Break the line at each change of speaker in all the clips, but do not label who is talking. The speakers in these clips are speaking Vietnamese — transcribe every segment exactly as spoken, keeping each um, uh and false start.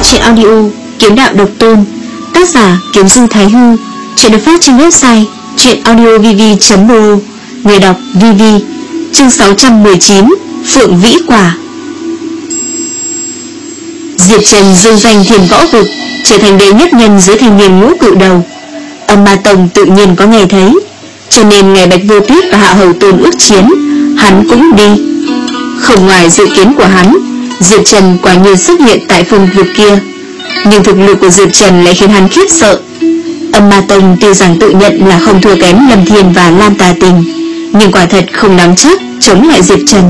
truyện audio Kiếm Đạo Độc Tôn, tác giả Kiếm Du Thái Hư. Truyện được phát trên website truyện audio v v chấm r o. Người đọc vê vê. Chương sáu trăm mười chín, Phượng Vĩ Quả. Diệp Trần dương danh Thiên Võ Vực, trở thành đệ nhất nhân dưới thanh niên ngũ cự đầu. Âm Ma Tông tự nhiên có nghe thấy, cho nên ngày Bạch Vô Tuyết và Hạ Hầu Tôn ước chiến, hắn cũng đi. Không ngoài dự kiến của hắn, Diệp Trần quả nhiên xuất hiện tại phương vực kia, nhưng thực lực của Diệp Trần lại khiến hắn khiếp sợ. Âm Ma Tông tuy rằng tự nhận là không thua kém Lâm Thiên và Lam Tà Tình, nhưng quả thật không nắm chắc chống lại Diệp Trần.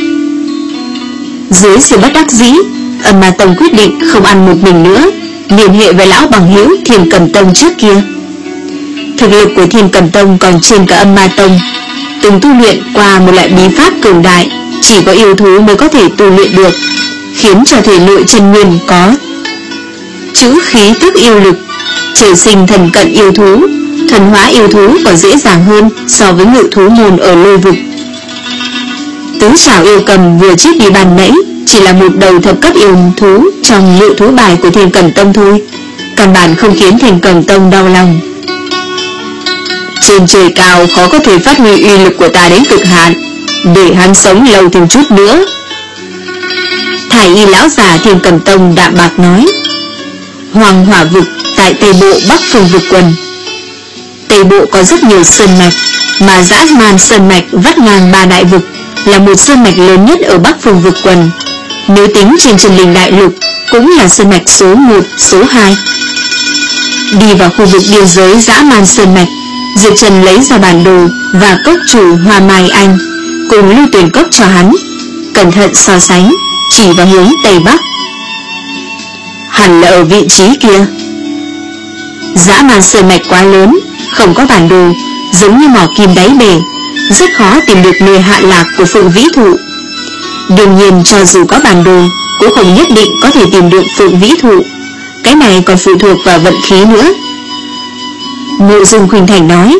Dưới sự bất đắc dĩ, Âm Ma Tông quyết định không ăn một mình nữa, liên hệ với lão bằng hữu Thiên Cầm Tông trước kia. Thực lực của Thiên Cầm Tông còn trên cả Âm Ma Tông, từng tu luyện qua một loại bí pháp cường đại, chỉ có yêu thú mới có thể tu luyện được, khiến cho thể nội chân nguyên có chữ khí tức yêu lực, trời sinh thần cận yêu thú, thuần hóa yêu thú còn dễ dàng hơn so với ngự thú môn ở Lôi Vực. Tứ Trảo Yêu Cầm vừa chết đi bàn nãy chỉ là một đầu thập cấp yêu thú trong ngự thú bài của Thiên Cầm Tông thôi, căn bản không khiến Thiên Cầm Tông đau lòng. Trên trời cao khó có thể phát huy uy lực của ta đến cực hạn, để hắn sống lâu thêm chút nữa. Thái y lão già Thiên Cầm Tông đạm bạc nói. Hoàng Hỏa Vực tại Tây Bộ Bắc Phương Vực Quần. Tây Bộ có rất nhiều sơn mạch, mà Dã Man Sơn Mạch vắt ngang ba đại vực, là một sơn mạch lớn nhất ở Bắc Phương Vực Quần. Nếu tính trên Chân Linh Đại Lục, cũng là sơn mạch số một, số hai. Đi vào khu vực biên giới Dã Man Sơn Mạch, Diệp Trần lấy ra bản đồ và cốc chủ Hoa Mai Anh cùng lưu tuyển cốc cho hắn, cẩn thận so sánh, chỉ vào hướng Tây Bắc. Hẳn là ở vị trí kia. Dã Man Sơn Mạch quá lớn, không có bản đồ, giống như mỏ kim đáy bể, rất khó tìm được nơi hạ lạc của Phượng Vĩ Thụ. Đương nhiên cho dù có bản đồ, cũng không nhất định có thể tìm được Phượng Vĩ Thụ, cái này còn phụ thuộc vào vận khí nữa. Mộ Dung Khuynh Thành nói.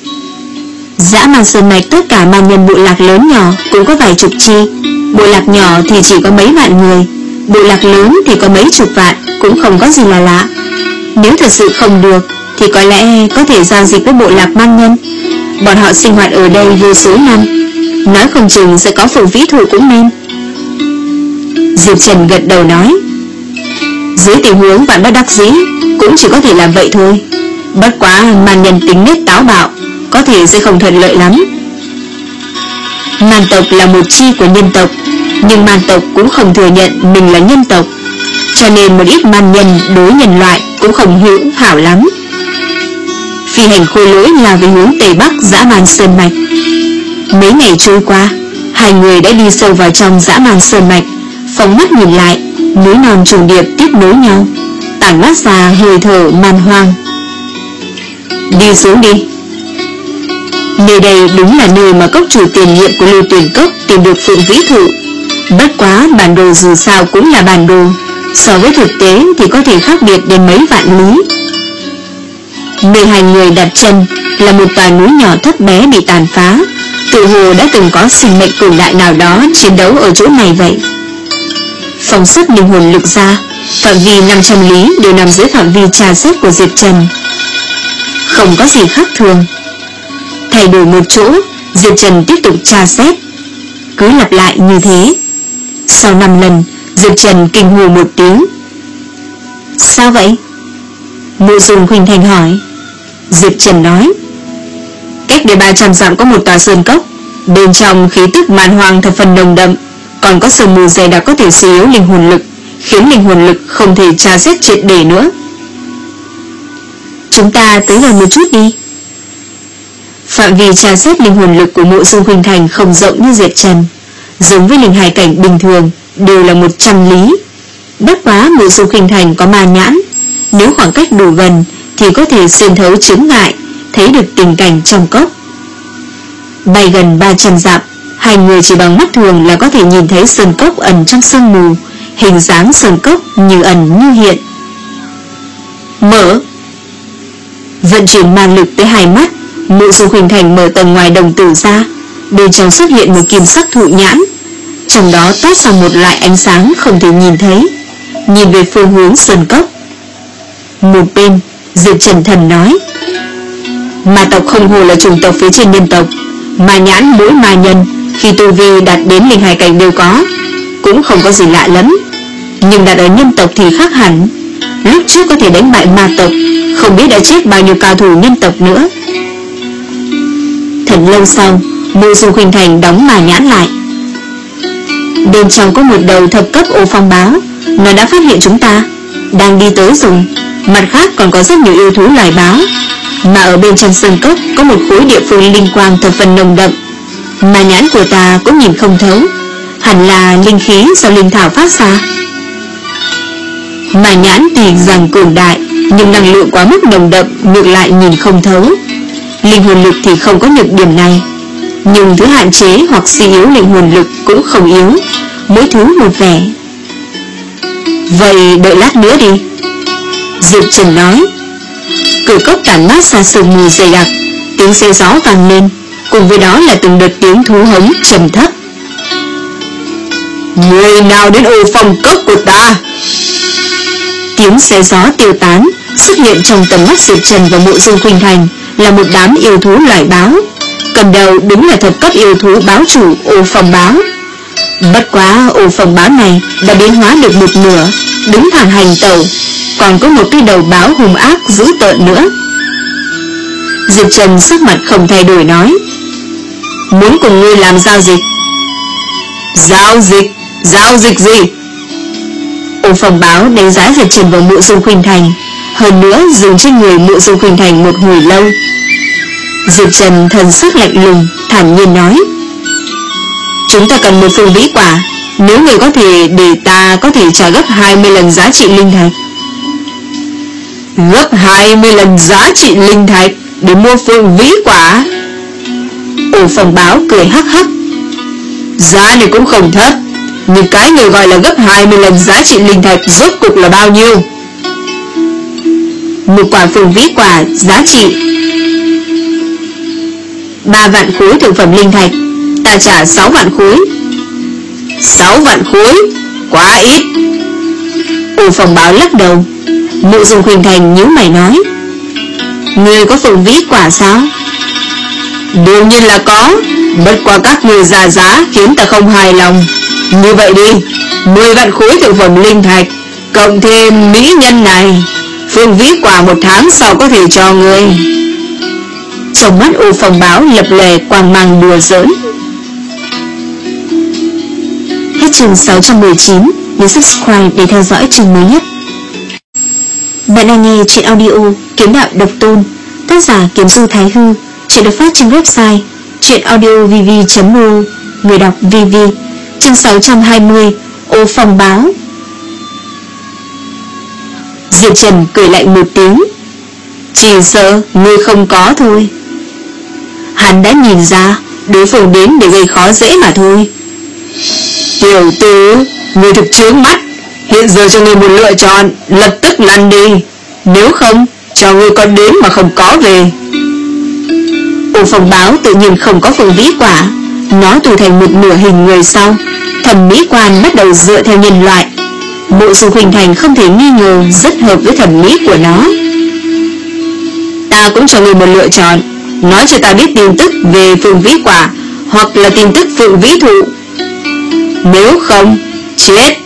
Dã Man Sơn Mạch tất cả man nhân bộ lạc lớn nhỏ cũng có vài chục chi, bộ lạc nhỏ thì chỉ có mấy vạn người, bộ lạc lớn thì có mấy chục vạn, cũng không có gì là lạ. Nếu thật sự không được thì có lẽ có thể giao dịch với bộ lạc man nhân. Bọn họ sinh hoạt ở đây vô số năm, nói không chừng sẽ có Phượng Vĩ Thụ cũng nên. Diệp Trần gật đầu nói. Dưới tình huống vạn bất đắc dĩ, cũng chỉ có thể làm vậy thôi. Bất quá man nhân tính nết táo bạo, có thể sẽ không thuận lợi lắm. Man tộc là một chi của nhân tộc, nhưng man tộc cũng không thừa nhận mình là nhân tộc, cho nên một ít man nhân đối nhân loại cũng không hữu hảo lắm. Phi hành khôi lỗi là về hướng Tây Bắc Dã Man Sơn Mạch. Mấy ngày trôi qua, hai người đã đi sâu vào trong Dã Man Sơn Mạch, phóng mắt nhìn lại, núi non trùng điệp tiếp nối nhau, tản mát ra hơi thở man hoang. Đi xuống đi. Nơi đây đúng là nơi mà cốc chủ tiền nhiệm của Lưu Tuyển Cốc tìm được Phượng Vĩ Thụ. Bất quá bản đồ dù sao cũng là bản đồ, so với thực tế thì có thể khác biệt đến mấy vạn lý. Nơi hai người đặt chân là một tòa núi nhỏ thấp bé bị tàn phá, tự hồ đã từng có sinh mệnh cường đại nào đó chiến đấu ở chỗ này vậy. Phóng xuất linh hồn lực ra, phạm vi năm trăm lý đều nằm dưới phạm vi tra xét của Diệp Trần. Không có gì khác thường. Thay đổi một chỗ, Diệp Trần tiếp tục tra xét, cứ lặp lại như thế. Sau năm lần, Diệp Trần kinh hô một tiếng. Sao vậy? Mộ Dung Khuynh Thành hỏi. Diệp Trần nói. Cách đây ba trăm dặm có một tòa sơn cốc, bên trong khí tức man hoang thập phần nồng đậm, còn có sương mù dày đặc có thể suy yếu linh hồn lực, khiến linh hồn lực không thể tra xét triệt để nữa. Chúng ta tới gần một chút đi. Phạm vi tra xét linh hồn lực của Mộ Dung Khuynh Thành không rộng như Diệp Trần, giống với linh hải cảnh bình thường đều là một trăm lý. Bất quá Mộ Dung Khuynh Thành có ma nhãn, nếu khoảng cách đủ gần thì có thể xuyên thấu chướng ngại, thấy được tình cảnh trong cốc. Bay gần ba trăm dặm, hai người chỉ bằng mắt thường là có thể nhìn thấy sơn cốc ẩn trong sương mù, hình dáng sơn cốc như ẩn như hiện. Mở. Vận chuyển ma lực tới hai mắt, Mộ Dung Khuynh Thành mở tầng ngoài đồng tử ra, bên trong xuất hiện một kim sắc thụ nhãn, trong đó toát ra một loại ánh sáng không thể nhìn thấy, nhìn về phương hướng sơn cốc. Một bên, Diệp Trần thầm nói: Ma tộc không hồ là chủng tộc phía trên nhân tộc, mà nhãn mỗi ma nhân khi tu vi đạt đến linh hải cảnh đều có, cũng không có gì lạ lắm. Nhưng đặt ở nhân tộc thì khác hẳn. Lúc trước có thể đánh bại ma tộc, không biết đã chết bao nhiêu cao thủ nhân tộc nữa. Thật lâu sau, Mộ Dung Khuynh Thành đóng ma nhãn lại. Bên trong có một đầu thập cấp ô phong báo, nó đã phát hiện chúng ta, đang đi tới rồi. Mặt khác còn có rất nhiều yêu thú loài báo, mà ở bên trong sơn cốc có một khối địa phương linh quang thập phần nồng đậm, mà nhãn của ta cũng nhìn không thấu, hẳn là linh khí do linh thảo phát ra. Mà nhãn tuy rằng cường đại, nhưng năng lượng quá mức nồng đậm, ngược lại nhìn không thấu. Linh hồn lực thì không có nhược điểm này, nhưng thứ hạn chế hoặc suy yếu linh hồn lực cũng không yếu, mỗi thứ một vẻ. Vậy đợi lát nữa đi, Diệp Trần nói. Cửa cốc tản mát ra sương mù dày đặc, tiếng xe gió vang lên, cùng với đó là từng đợt tiếng thú hống trầm thấp. Người nào đến ô phong cốc của ta? Tiếng xe gió tiêu tán, xuất hiện trong tầm mắt Diệp Trần và Mộ Dung Khuynh Thành là một đám yêu thú loài báo. Cầm đầu đúng là thập cấp yêu thú báo chủ ô phong báo. Bất quá ô phong báo này đã biến hóa được một nửa, đứng thẳng hành tẩu, còn có một cái đầu báo hung ác dữ tợn nữa. Diệp Trần sắc mặt không thay đổi nói: Muốn cùng ngươi làm giao dịch. Giao dịch? Giao dịch gì? Ô phong báo đánh giá Diệp Trần và Mộ Dung Khuynh Thành, hơn nữa dừng trên người Mộ Dung Khuynh Thành một hồi lâu. Diệp Trần thần sắc lạnh lùng, thản nhiên nói: Chúng ta cần một phương vĩ quả, nếu người có thể để ta có thể trả gấp hai mươi lần giá trị linh thạch. Gấp hai mươi lần giá trị linh thạch để mua phương vĩ quả? Ô phong báo cười hắc hắc: Giá này cũng không thấp, nhưng cái người gọi là gấp hai mươi lần giá trị linh thạch rốt cuộc là bao nhiêu? Một quả phương vĩ quả giá trị ba vạn khối thượng phẩm linh thạch, ta trả sáu vạn khối. Sáu vạn khối? Quá ít. Ô phong báo lắc đầu. Mộ Dung Khuynh Thành nhíu mày nói: Ngươi có phương vĩ quả sao? Đương nhiên là có, bất qua các người ra giá khiến ta không hài lòng. Như vậy đi, mười vạn khối thượng phẩm linh thạch cộng thêm mỹ nhân này, phương vĩ quả một tháng sau có thể cho ngươi. Trong mắt ô phong báo lập lè quang mang đùa giỡn. Hết chương sáu trăm mười chín. Nhớ subscribe để theo dõi chương mới nhất. Bạn đang nghe truyện audio Kiếm Đạo Độc Tôn, tác giả Kiếm Du Thái Hư. Chuyện được phát trên website truyệnaudiovv chấm o, người đọc vê vê. Chương sáu trăm hai mươi. Ô phong báo. Diệp Trần cười lạnh một tiếng: Chỉ sợ ngươi không có thôi. Hắn đã nhìn ra đối phương đến để gây khó dễ mà thôi. Tiểu tử, ngươi thực chướng mắt. Hiện giờ cho ngươi một lựa chọn, lập tức lăn đi, nếu không cho ngươi con đến mà không có về. Ô phong báo tự nhiên không có phương vĩ quả, nó tụ thành một nửa hình người sau, thẩm mỹ quan bắt đầu dựa theo nhân loại. Mộ Dung Khuynh Thành không thể nghi ngờ rất hợp với thẩm mỹ của nó. Ta cũng cho ngươi một lựa chọn, nói cho ta biết tin tức về phương vĩ quả, hoặc là tin tức phượng vĩ thụ. Nếu không, chết.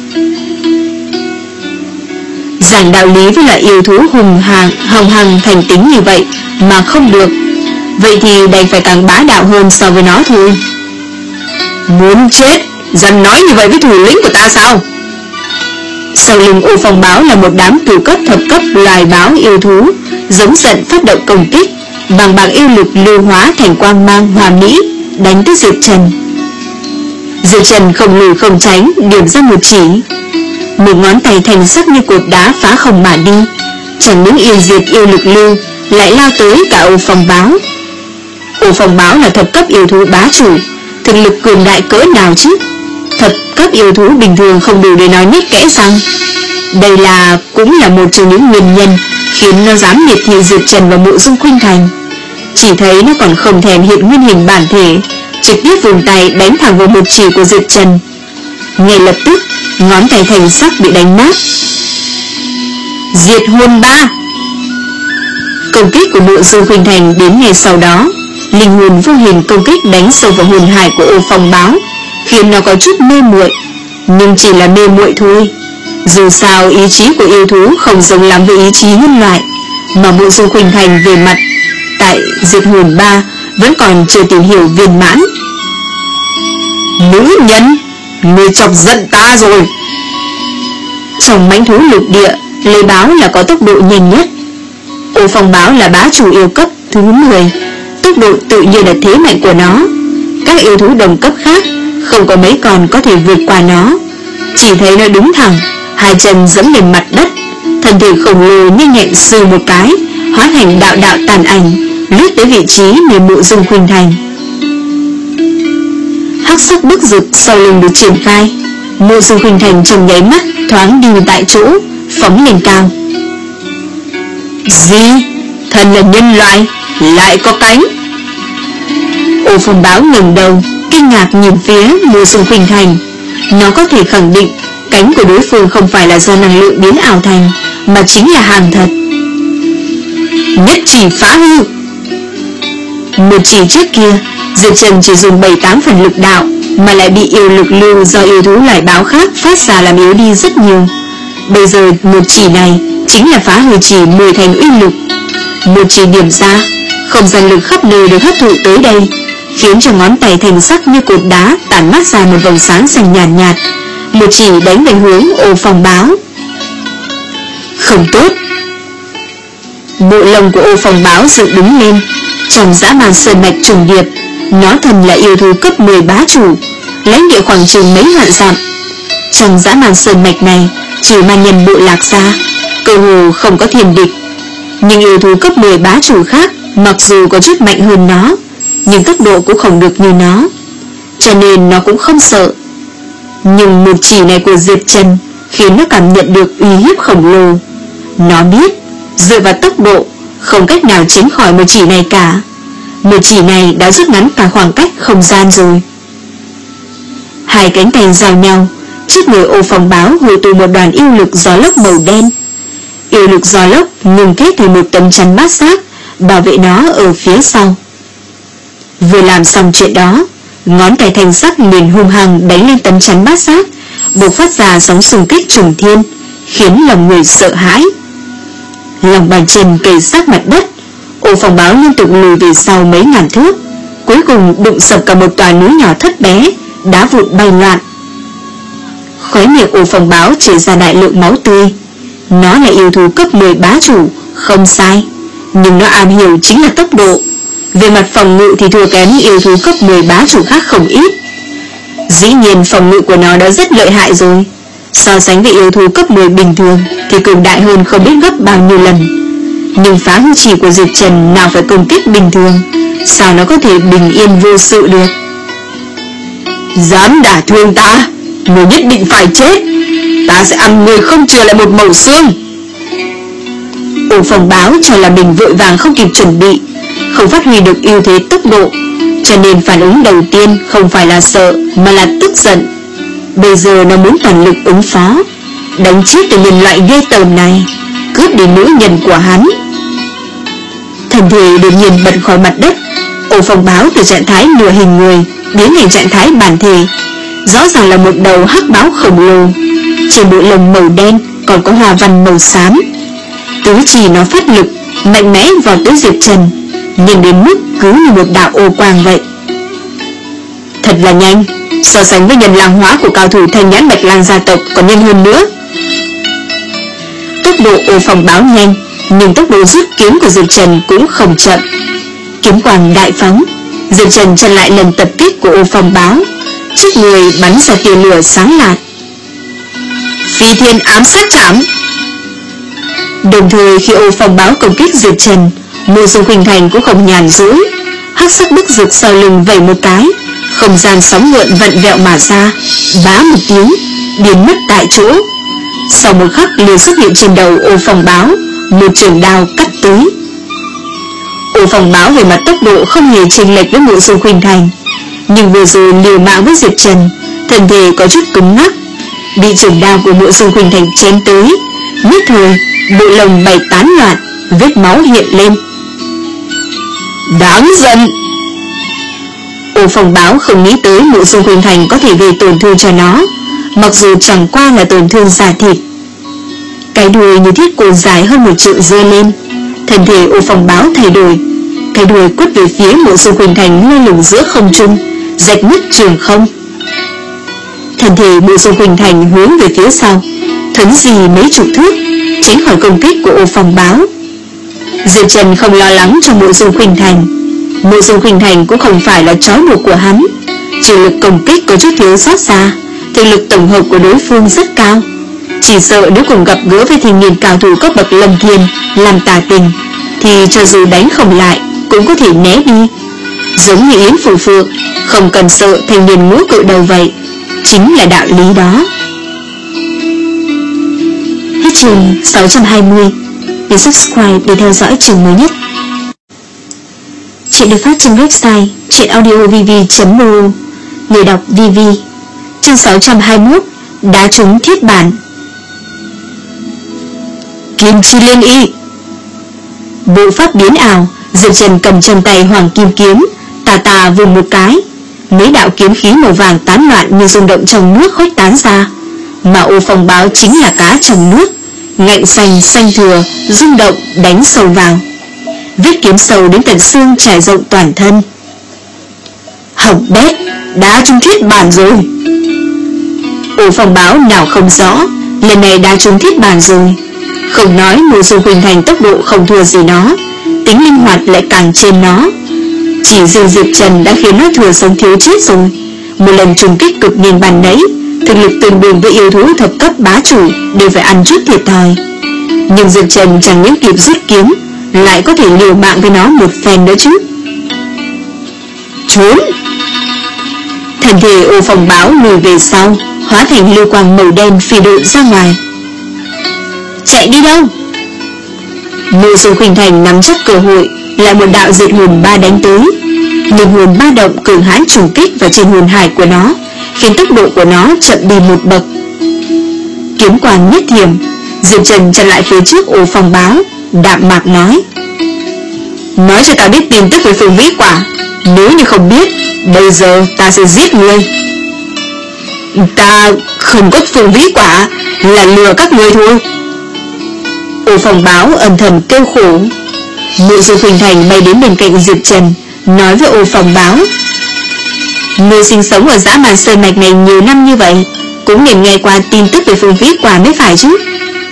Giảng đạo lý với loại yêu thú hùng hằng, hồng hằng thành tính như vậy mà không được, vậy thì đành phải càng bá đạo hơn so với nó thôi. Muốn chết, dám nói như vậy với thủ lĩnh của ta sao? Sau lưng ô phong báo là một đám cửu cấp thập cấp loài báo yêu thú, giống giận phát động công kích, bằng bạc yêu lực lưu hóa thành quang mang hoàn mỹ, đánh tới Diệp Trần. Diệp Trần không lùi không tránh, điểm ra một chỉ, một ngón tay thành sắc như cột đá phá không mà đi, chẳng những yêu diệt yêu lực lưu, lại lao tới cả ô phong báo. Ô phong báo là thập cấp yêu thú bá chủ, thực lực cường đại cỡ nào chứ? Thập cấp yêu thú bình thường không đủ để nói nhét kẽ răng. Đây là cũng là một trong những nguyên nhân khiến nó dám miệt thị Diệp Trần và Mộ Dung Khuynh Thành. Chỉ thấy nó còn không thèm hiện nguyên hình bản thể, trực tiếp vùng tay đánh thẳng vào một chỉ của Diệp Trần. Ngay lập tức ngón tay Thành Sắc bị đánh nát. Diệt hồn ba. Công kích của Mộ Dương Khuynh Thành đến ngày sau đó, linh hồn vô hình công kích đánh sâu vào hồn hải của Ô Phong Báo, khiến nó có chút mê muội, nhưng chỉ là mê muội thôi. Dù sao ý chí của yêu thú không giống lắm với ý chí nhân loại, mà Mộ Dương Khuynh Thành về mặt tại diệt hồn ba vẫn còn chưa tìm hiểu viên mãn. Nữ nhân, ngươi chọc giận ta rồi. Trong mãnh thú lục địa, Lê Báo là có tốc độ nhanh nhất. Ô Phong Báo là bá chủ yêu cấp thứ mười, tốc độ tự nhiên là thế mạnh của nó. Các yêu thú đồng cấp khác không có mấy con có thể vượt qua nó. Chỉ thấy nó đứng thẳng, hai chân giẫm lên mặt đất, thân thể khổng lồ nhanh nhẹn sừ một cái, hóa thành đạo đạo tàn ảnh, lướt tới vị trí nơi Mộ Dương Khuynh Thành. Hắc sắc bức rực sau lưng được triển khai, Mộ Dương Khuynh Thành trong nháy mắt thoáng đi tại chỗ, phóng lên cao. Gì? Thần là nhân loại, lại có cánh? Ô Phong Báo ngẩng đầu, kinh ngạc nhìn phía Mộ Dương Khuynh Thành. Nó có thể khẳng định cánh của đối phương không phải là do năng lượng biến ảo thành, mà chính là hàng thật. Nhất chỉ phá hư. Một chỉ trước kia, Diệp Trần chỉ dùng bảy tám phần lực đạo, mà lại bị yêu lực lưu do yêu thú loài báo khác phát ra làm yếu đi rất nhiều. Bây giờ một chỉ này chính là phá hư chỉ mười thành uy lực. Một chỉ điểm ra, không gian lực khắp nơi được hấp thụ tới đây, khiến cho ngón tay Thành Sắc như cột đá tản mát ra một vầng sáng xanh nhàn nhạt, nhạt. Một chỉ đánh về hướng Ô Phong Báo. Không tốt. Bộ lông của Ô Phong Báo dựng đứng lên. Trong dã man sơn mạch trùng điệp, nó thần là yêu thú cấp mười bá chủ, lãnh địa khoảng chừng mấy vạn dặm. Trong dã man sơn mạch này, trừ ma nhân bộ lạc ra, cơ hồ không có thiên địch. Nhưng yêu thú cấp mười bá chủ khác, mặc dù có chút mạnh hơn nó, nhưng tốc độ cũng không được như nó, cho nên nó cũng không sợ. Nhưng một chỉ này của Diệp Trần khiến nó cảm nhận được uy hiếp khổng lồ. Nó biết dựa vào tốc độ không cách nào tránh khỏi một chỉ này cả. Một chỉ này đã rút ngắn cả khoảng cách không gian rồi. Hai cánh tay giao nhau, trước người Ô Phong Báo hội tụ một đoàn yêu lực gió lốc màu đen. Yêu lực gió lốc ngừng kết thành một tấm chắn bát giác bảo vệ nó ở phía sau. Vừa làm xong chuyện đó, ngón tay Thành Sắc liền hung hăng đánh lên tấm chắn bát giác, bộc phát ra sóng xung kích trùng thiên, khiến lòng người sợ hãi. Lòng bàn chân kề sát mặt đất, Ô Phong Báo liên tục lùi về sau mấy ngàn thước, cuối cùng đụng sập cả một tòa núi nhỏ thấp bé, đá vụn bay loạn. Khóe miệng Ô Phong Báo chảy ra đại lượng máu tươi. Nó là yêu thú cấp mười bá chủ, không sai, nhưng nó am hiểu chính là tốc độ. Về mặt phòng ngự thì thua kém yêu thú cấp mười bá chủ khác không ít. Dĩ nhiên phòng ngự của nó đã rất lợi hại rồi, so sánh với yêu thú cấp mười bình thường thì cường đại hơn không biết gấp bao nhiêu lần. Nhưng phá hư chỉ của Diệp Trần nào phải công kích bình thường, sao nó có thể bình yên vô sự được? Dám đả thương ta, người nhất định phải chết. Ta sẽ ăn người không chừa lại một mẩu xương. Ô Phong Báo cho là mình vội vàng không kịp chuẩn bị, không phát huy được ưu thế tốc độ, cho nên phản ứng đầu tiên không phải là sợ mà là tức giận. Bây giờ nó muốn toàn lực ứng phó, đánh chết từ nhân loại ghê tởm này, cướp đi nữ nhân của hắn. Thân thể đột nhiên bật khỏi mặt đất. Ô Phong Báo từ trạng thái nửa hình người biến thành trạng thái bản thể, rõ ràng là một đầu hắc báo khổng lồ. Trên bộ lông màu đen còn có hoa văn màu xám. Tứ chỉ nó phát lực mạnh mẽ vào tới Diệp Trần, nhưng đến mức cứ như một đạo ô quang vậy. Thật là nhanh, so sánh với nhân lang hóa của cao thủ Thanh Nhãn Bạch Lang gia tộc còn nhanh hơn nữa. Tốc độ Ô Phong Báo nhanh, nhưng tốc độ rút kiếm của Diệp Trần cũng không chậm. Kiếm quang đại phóng, Diệp Trần chặn lại lần tập kích của Ô Phong Báo, trước người bắn ra tia lửa sáng lạt. Phi thiên ám sát trảm. Đồng thời khi Ô Phong Báo công kích Diệp Trần, Mộ Dương Khuynh Thành cũng không nhàn rỗi, hắc sắc bức rực sau lưng vẩy một cái, không gian sóng gợn vặn vẹo mà ra, bá một tiếng biến mất tại chỗ. Sau một khắc liền xuất hiện trên đầu Ô Phong Báo, một trường đao cắt tới. Ô Phong Báo về mặt tốc độ không hề chênh lệch với Mộ Dương Khuynh Thành, nhưng vừa rồi liều mạng với Diệp Trần, thân thể có chút cứng ngắc, bị trường đao của Mộ Dung Khuynh Thành chém tới. Nhất thời bộ lồng bay tán loạn, vết máu hiện lên. Đáng giận! Ô Phong Báo không nghĩ tới Mộ Dung Khuynh Thành có thể gây tổn thương cho nó, mặc dù chẳng qua là tổn thương da thịt. Cái đuôi như thiết côn dài hơn một trượng giơ lên, thân thể Ô Phong Báo thay đổi, cái đuôi quất về phía Mộ Dung Khuynh Thành lơ lửng giữa không trung, rạch nứt trường không. Thân thể Mộ Dung Khuynh Thành hướng về phía sau, thuấn di mấy chục thước, tránh khỏi công kích của Ô Phong Báo. Diệp Trần không lo lắng cho Mộ Dung Khuynh Thành. Mộ Dung Khuynh Thành cũng không phải là trói buộc của hắn, chỉ lực công kích có chút thiếu sót xa, thực lực tổng hợp của đối phương rất cao. Chỉ sợ nếu cùng gặp gỡ với thanh niên cao thủ cấp bậc Lâm Thiên làm tà tình, thì cho dù đánh không lại cũng có thể né đi. Giống như Yến Phủ Phượng, không cần sợ thanh niên múa cự đầu vậy, chính là đạo lý đó. Hết chương sáu trăm hai mươi. Để subscribe để theo dõi chương mới nhất. Chuyện được phát trên website chuyenaudiovv chấm mo. Người đọc vê vê. Chương sáu trăm hai mươi mốt. Đá trúng thiết bản. Kim chi liên y. Bộ pháp biến ảo, Diệp Trần cầm trong tay hoàng kim kiếm, tà tà vùng một cái, mấy đạo kiếm khí màu vàng tán loạn như rung động trong nước khuếch tán ra. Mà Ô Phong Báo chính là cá trong nước, ngạnh xanh xanh thừa, rung động đánh sâu vào. Vết kiếm sâu đến tận xương trải rộng toàn thân. Hỏng bét, đá trúng thiết bản rồi. Ô Phong Báo nào không rõ, lần này đá trúng thiết bản rồi. Không nói Mộ Dung Khuynh Thành tốc độ không thua gì nó, tính linh hoạt lại càng trên nó. Chỉ riêng Diệp Trần đã khiến nó thừa sống thiếu chết rồi. Một lần trùng kích cực nghiền bàn nấy, thực lực tương đương với yêu thú thập cấp bá chủ đều phải ăn chút thiệt thòi. Nhưng Diệp Trần chẳng những kịp rút kiếm, lại có thể liều mạng với nó một phen nữa chứ. Trốn! Thân thể Ô Phong Báo lùi về sau, hóa thành lưu quang màu đen phi độn ra ngoài. Chạy đi đâu? Mộ Dung Khuynh Thành nắm chắc cơ hội, lại một đạo diệt hồn ba đánh tới. Linh hồn ba động cường hãn trùng kích vào trên hồn hải của nó, khiến tốc độ của nó chậm đi một bậc. Kiếm quang nhất thiểm, Diệp Trần chặn lại phía trước Ô Phong Báo, đạm mạc nói: Nói cho ta biết tin tức về Phương Vĩ Quả, nếu như không biết, bây giờ ta sẽ giết ngươi. Ta không có Phương Vĩ Quả, là lừa các ngươi thôi. Ô Phong Báo âm thầm kêu khổ. Mộ Dung Khuynh Thành bay đến bên cạnh Diệp Trần, nói với Ô Phong Báo: Ngươi sinh sống ở dã man sơn mạch này nhiều năm như vậy, cũng nên nghe qua tin tức về Phương Vĩ Quả mới phải chứ.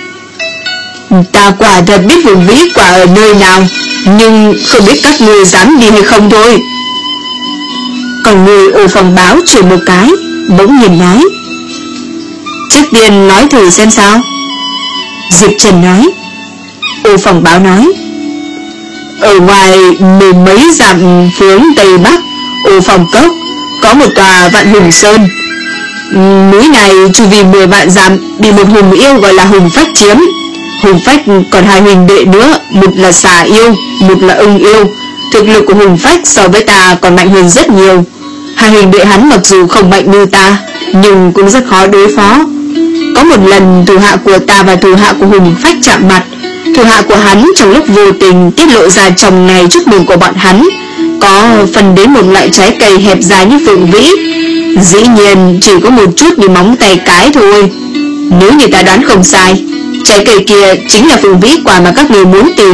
Ta quả thật biết Phương Vĩ Quả ở nơi nào, nhưng không biết các ngươi dám đi hay không thôi. Còn người Ô Phong Báo chuyển một cái, bỗng nhiên nói: Trước tiên nói thử xem sao. Diệp Trần nói. Ô Phong Báo nói: Ở ngoài mười mấy dặm hướng Tây Bắc Ô Phong Cốc có một tòa Vạn Hùng Sơn. Núi này chu vi mười vạn dặm bị một hùng yêu gọi là Hùng Phách chiếm. Hùng Phách còn hai huynh đệ nữa, một là xà yêu, một là ưng yêu. Thực lực của Hùng Phách so với ta còn mạnh hơn rất nhiều. Hai huynh đệ hắn mặc dù không mạnh như ta, nhưng cũng rất khó đối phó. Có một lần thủ hạ của ta và thủ hạ của Hùng Phách chạm mặt, thủ hạ của hắn trong lúc vô tình tiết lộ ra trong ngày chúc mừng của bọn hắn có phần đến một loại trái cây hẹp dài như phượng vĩ. Dĩ nhiên chỉ có một chút như móng tay cái thôi. Nếu như ta đoán không sai, trái cây kia chính là Phương Vĩ Quả mà các người muốn tìm.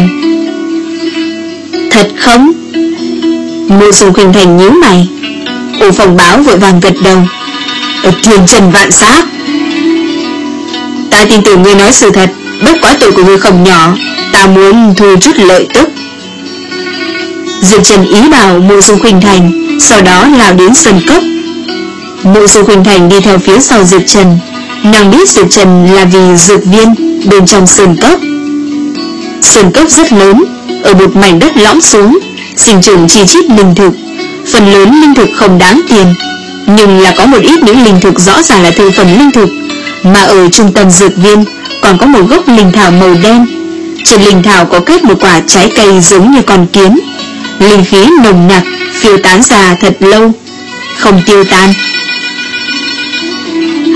Thật không? Mộ Dung Khuynh Thành nhíu mày. Ô Phong Báo vội vàng gật đầu. Ở thiên trần vạn sát. Ta tin tưởng ngươi nói sự thật, bất quá tội của ngươi không nhỏ, ta muốn thu chút lợi tức. Diệp Trần ý bảo Mộ Dung Khuynh Thành, sau đó lao đến sân cốc. Mộ Dung Khuynh Thành đi theo phía sau Diệp Trần. Nàng biết Diệp Trần là vì dược viên bên trong sơn cốc. Sơn cốc rất lớn, ở một mảnh đất lõm xuống, sinh trưởng chi chít linh thực. Phần lớn linh thực không đáng tiền, nhưng là có một ít những linh thực rõ ràng là thực phẩm linh thực. Mà ở trung tâm dược viên còn có một gốc linh thảo màu đen. Trên linh thảo có kết một quả trái cây giống như con kiến. Linh khí nồng nặc phiêu tán ra thật lâu, không tiêu tan.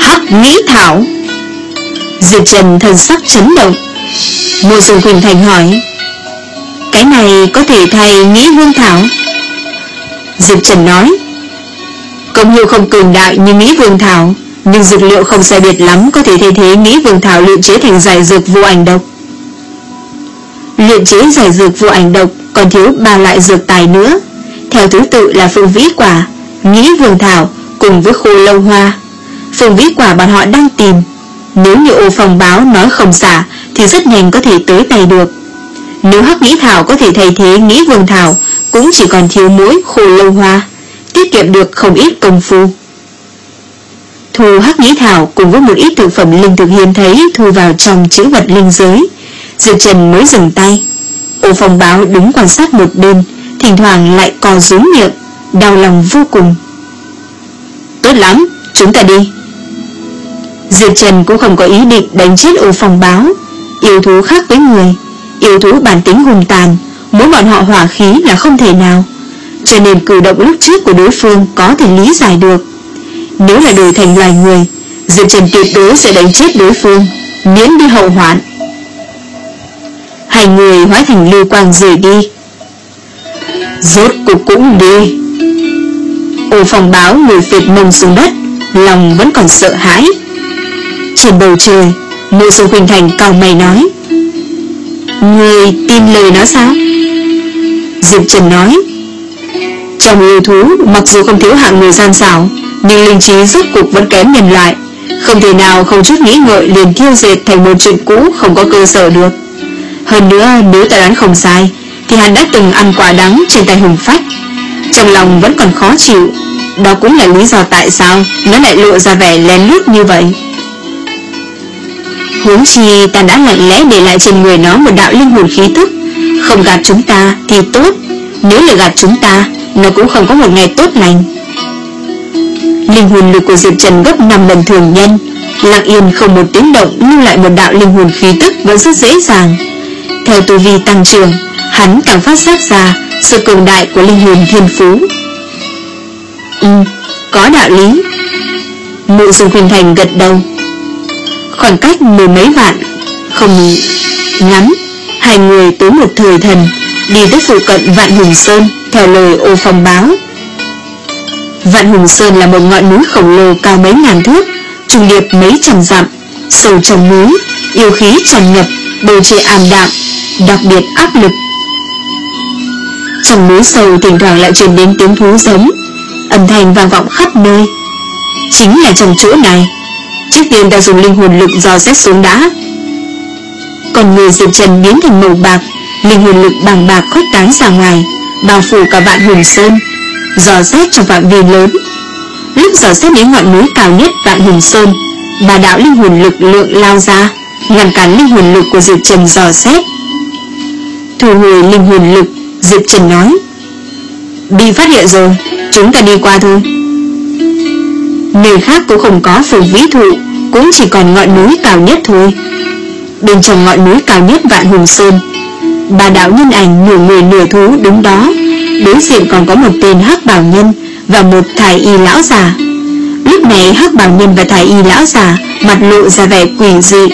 Hắc Nghĩ Thảo. Diệp Trần thần sắc chấn động. Mộ Dung Khuynh Thành hỏi: cái này có thể thay Nghĩ Vương Thảo? Diệp Trần nói: công hiệu không cường đại như Nghĩ Vương Thảo, nhưng dược liệu không sai biệt lắm, có thể thay thế Nghĩ Vương Thảo luyện chế thành giải dược vô ảnh độc. Luyện chế giải dược vô ảnh độc còn thiếu ba loại dược tài nữa, theo thứ tự là Phượng Vĩ Quả, Nghĩ Vương Thảo cùng với Khô Lâu Hoa. Phượng Vĩ Quả bọn họ đang tìm, nếu như Ô Phong Báo nói không giả thì rất nhanh có thể tới tay được. Nếu Hắc Nghĩ Thảo có thể thay thế Nghĩ Vương Thảo, cũng chỉ còn thiếu mỗi Khô Lâu Hoa, tiết kiệm được không ít công phu. Thu Hắc Nghĩ Thảo cùng với một ít thực phẩm linh thực hiếm thấy thu vào trong chữ vật linh giới, Diệp Trần mới dừng tay. Ô Phong Báo đứng quan sát một bên, thỉnh thoảng lại co rúm miệng, đau lòng vô cùng. Tốt lắm, chúng ta đi. Diệp Trần cũng không có ý định đánh chết Ô Phong Báo. Yêu thú khác với người, yêu thú bản tính hung tàn, muốn bọn họ hỏa khí là không thể nào, cho nên cử động lúc trước của đối phương có thể lý giải được. Nếu là đổi thành loài người, Diệp Trần tuyệt đối sẽ đánh chết đối phương, miễn đi hậu hoạn. Hai người hóa thành lưu quang rời đi. Rốt cuộc cũng đi. Ô Phong Báo ngồi phệt mông xuống đất, lòng vẫn còn sợ hãi. Trên bầu trời, Mộ Dung Khuynh Thành cau mày nói: người tin lời nó sao? Diệp Trần nói: trong yêu thú mặc dù không thiếu hạng người gian xảo, nhưng linh trí rốt cuộc vẫn kém nhân loại, không thể nào không chút nghĩ ngợi liền thiêu dệt thành một chuyện cũ không có cơ sở được. Hơn nữa, nếu ta đoán không sai thì hắn đã từng ăn quả đắng trên tay Hùng Phách, trong lòng vẫn còn khó chịu. Đó cũng là lý do tại sao nó lại lộ ra vẻ lén lút như vậy. Huống chi ta đã lặng lẽ để lại trên người nó một đạo linh hồn khí tức, không gạt chúng ta thì tốt, nếu là gạt chúng ta, nó cũng không có một ngày tốt lành. Linh hồn lực của Diệp Trần gấp năm lần thường nhân, lặng yên không một tiếng động lưu lại một đạo linh hồn khí tức vẫn rất dễ dàng. Theo tu vi tăng trưởng, hắn càng phát giác ra sự cường đại của linh hồn thiên phú. Ừ, có đạo lý. Mộ Dung Khuynh Thành gật đầu. Khoảng cách mười mấy vạn không ngắn, hai người tới một thời thần, đi tới phụ cận Vạn Hùng Sơn theo lời Ô Phong Báo. Vạn Hùng Sơn là một ngọn núi khổng lồ cao mấy ngàn thước, trùng điệp mấy trăm dặm, sâu trong núi, yêu khí tràn ngập, bầu trời ảm đạm, đặc biệt áp lực. Trong núi sâu thỉnh thoảng lại truyền đến tiếng thú giống, âm thanh vang vọng khắp nơi. Chính là trong chỗ này, trước tiên ta dùng linh hồn lực dò xét xuống đã. Còn người Diệp Trần biến thành màu bạc, linh hồn lực bàng bạc khuếch tán ra ngoài, bao phủ cả Vạn Hùng Sơn, dò xét trong phạm vi lớn. Lúc dò xét đến ngọn núi cao nhất Vạn Hùng Sơn, bà đạo linh hồn lực lượng lao ra, ngăn cản linh hồn lực của Diệp Trần dò xét. Thu hồi linh hồn lực, Diệp Trần nói: bị phát hiện rồi, chúng ta đi qua thôi. Nơi khác cũng không có Phượng Vĩ Thụ, cũng chỉ còn ngọn núi cao nhất thôi. Bên trong ngọn núi cao nhất Vạn Hùng Sơn, bà đạo nhân ảnh nửa người nửa thú đứng đó, đối diện còn có một tên hắc bào nhân và một thái y lão già. Lúc này hắc bào nhân và thái y lão già mặt lộ ra vẻ quỷ dị.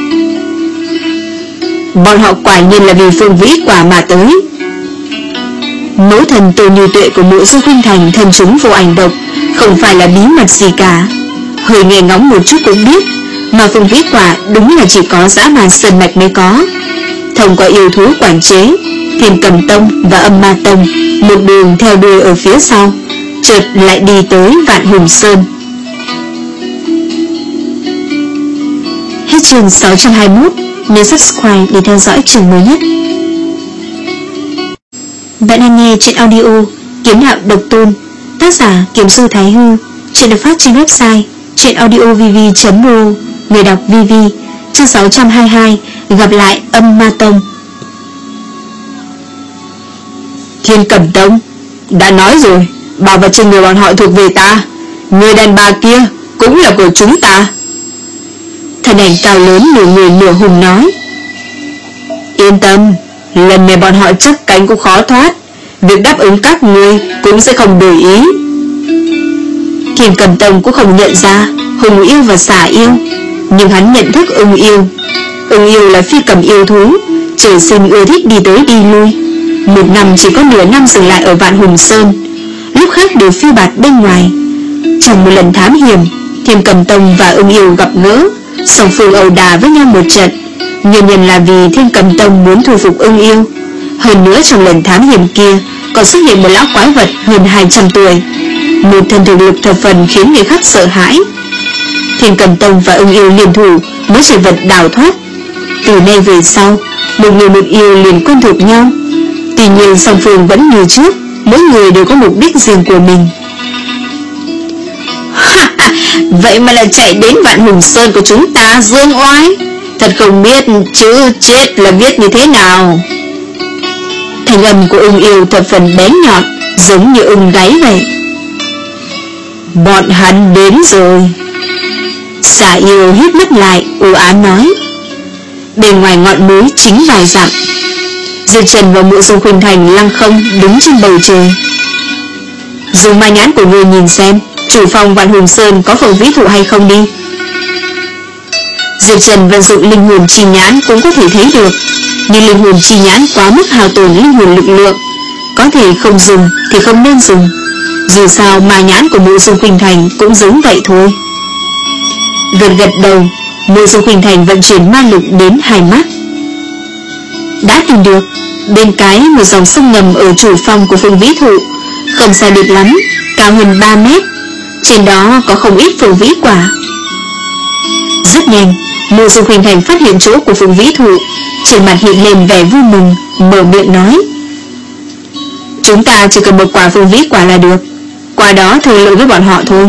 Bọn họ quả nhiên là vì Phượng Vĩ Quả mà tới. Mẫu thần Tô Như Tuệ của Mộ Dung Khuynh Thành thân chúng vô ảnh độc, không phải là bí mật gì cả, hơi nghe ngóng một chút cũng biết. Mà Phượng Vĩ Quả đúng là chỉ có dã man sơn mạch mới có. Thông qua yêu thú quản chế, Thiên Cầm Tông và Âm Ma Tông một đường theo đuôi ở phía sau, chợt lại đi tới Vạn Hùng Sơn. Hết chương sáu trăm hai mươi mốt. Nhớ subscribe để theo dõi chương mới nhất. Bạn đang nghe trên audio Kiếm Đạo Độc Tôn, tác giả Kiếm Sư Thái Hư. Chuyện được phát trên website truyệnaudiovv chấm ro. Người đọc vê vê. Chương sáu trăm hai mươi hai. Gặp lại Âm Ma Tông. Thiên Cầm Tông, đã nói rồi, bảo vật trên người bọn họ thuộc về ta, người đàn bà kia cũng là của chúng ta. Thân ảnh cao lớn nửa người nửa hùng nói: yên tâm, lần này bọn họ chắc cánh cũng khó thoát, việc đáp ứng các ngươi cũng sẽ không đổi ý. Thiên Cầm Tông cũng không nhận ra Hùng yêu và xà yêu, nhưng hắn nhận thức ưng yêu. Ưng yêu là phi cầm yêu thú, trời sinh ưa thích đi tới đi lui. Một năm chỉ có nửa năm dừng lại ở Vạn Hùng Sơn, lúc khác đều phiêu bạt bên ngoài. Trong một lần thám hiểm, Thiên Cầm Tông và ưng yêu gặp gỡ, song phương ẩu đả với nhau một trận. Nguyên nhân là vì Thiên Cầm Tông muốn thu phục ưng yêu. Hơn nữa trong lần thám hiểm kia còn xuất hiện một lão quái vật hơn hai trăm tuổi, một thân thực lực thập phần khiến người khác sợ hãi. Thiên Cầm Tông và ưng yêu liên thủ mới chỉ vật đào thoát. Từ nay về sau, một người một yêu liền quen thuộc nhau. Tuy nhiên song phương vẫn như trước, mỗi người đều có mục đích riêng của mình. Vậy mà lại chạy đến Vạn Hùng Sơn của chúng ta dương oai, thật không biết chữ chết là viết như thế nào. Thanh âm của ưng yêu thập phần bén nhọn, giống như ưng gáy vậy. Bọn hắn đến rồi. Xà yêu hít mắt lại, u ám nói. Bên ngoài ngọn núi chính vài dặm, Diệp Trần và Mộ Dung Khuynh Thành lăng không đứng trên bầu trời. Dùng mai nhãn của người nhìn xem chủ phòng Vạn Hùng Sơn có Phượng Vĩ Thụ hay không đi. Diệp Trần vận dụng linh hồn chi nhãn cũng có thể thấy được, nhưng linh hồn chi nhãn quá mức hao tổn linh hồn lực lượng, có thể không dùng thì không nên dùng. Dù sao mai nhãn của Mộ Dung Khuynh Thành cũng giống vậy thôi. Gật gật đầu, Mộ Dung Khuynh Thành vận chuyển ma lực đến hai mắt. Đã tìm được, bên cái một dòng sông ngầm ở chủ phòng của Phượng Vĩ Thụ, không xa biệt lắm, cao hơn ba mét. Trên đó có không ít phượng vĩ quả. Rất nhanh, Mộ Dung Khuynh Thành phát hiện chỗ của Phượng Vĩ Thụ, trên mặt hiện lên vẻ vui mừng, mở miệng nói. Chúng ta chỉ cần một quả Phượng Vĩ quả là được, qua đó thương lượng với bọn họ thôi.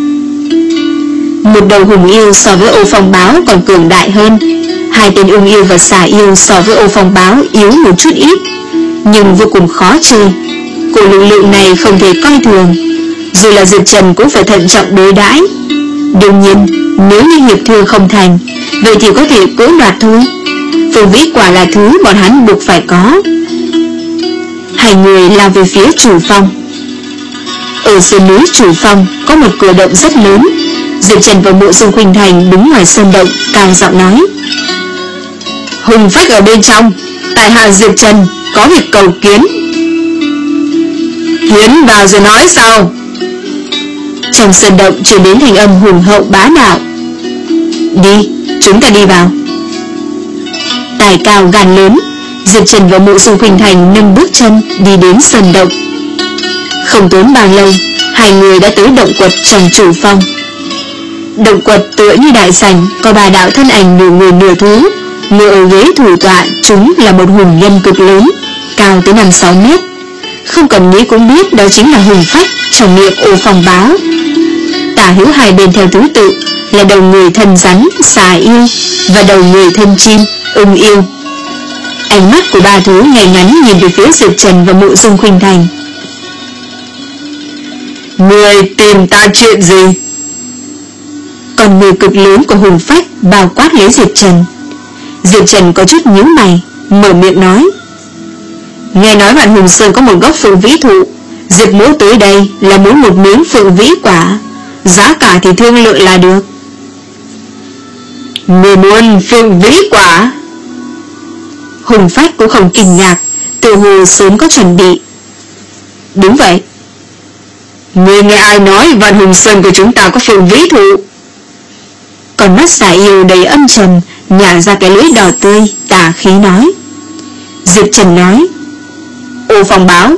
Một đầu hùng yêu so với Ô Phong Báo còn cường đại hơn. Hai tên ưng yêu và xà yêu so với Ô Phong Báo yếu một chút ít, nhưng vô cùng khó chơi. Cổ lực lượng này không thể coi thường, dù là Diệp Trần cũng phải thận trọng đối đãi. Đương nhiên, nếu như hiệp thương không thành, vậy thì có thể cưỡng đoạt thôi. Phượng Vĩ quả là thứ bọn hắn buộc phải có. Hai người lao về phía chủ phong. Ở sườn núi chủ phong có một cửa động rất lớn. Diệp Trần và Mộ Dung Khuynh Thành đứng ngoài sân động, cao giọng nói. Hùng phách ở bên trong, tại hạ Diệp Trần có việc cầu kiến. Tiến vào rồi nói sao? Trong sân động truyền đến thành âm hùng hậu bá đạo. Đi, chúng ta đi vào. Tài cao gan lớn, Diệp Trần và Mộ Dung Khuynh Thành nâng bước chân đi đến sân động. Không tốn bao lâu, hai người đã tới động quật trong chủ phong. Động quật tựa như đại sảnh, có ba đạo thân ảnh nửa người nửa thú, ngồi ở ghế thủ tọa. Chúng là một hùng nhân cực lớn, cao tới năm sáu mét. Không cần nghĩ cũng biết đó chính là hùng phách trong miệng Ô Phong Báo. Tả hữu hai bên theo thứ tự là đầu người thân rắn xà yêu và đầu người thân chim ưng yêu. Ánh mắt của ba thú ngay ngắn nhìn về phía Diệp Trần và Mộ Dung Khuynh Thành. Người tìm ta chuyện gì? Còn người cực lớn của hùng phách bao quát lấy Diệp Trần. Diệp Trần có chút nhíu mày, mở miệng nói. Nghe nói Vạn Hùng Sơn có một gốc phượng vĩ thụ, Diệp mỗ tới đây là muốn một miếng phượng vĩ quả, giá cả thì thương lượng là được. Người muốn phượng vĩ quả? Hùng phách cũng không kinh ngạc, tự hồ sớm có chuẩn bị. Đúng vậy. Người nghe ai nói Vạn Hùng Sơn của chúng ta có phượng vĩ thụ? Còn mắt xà yêu đầy âm trầm, nhả ra cái lưỡi đỏ tươi, tà khí nói. Diệp Trần nói. Ô Phong Báo.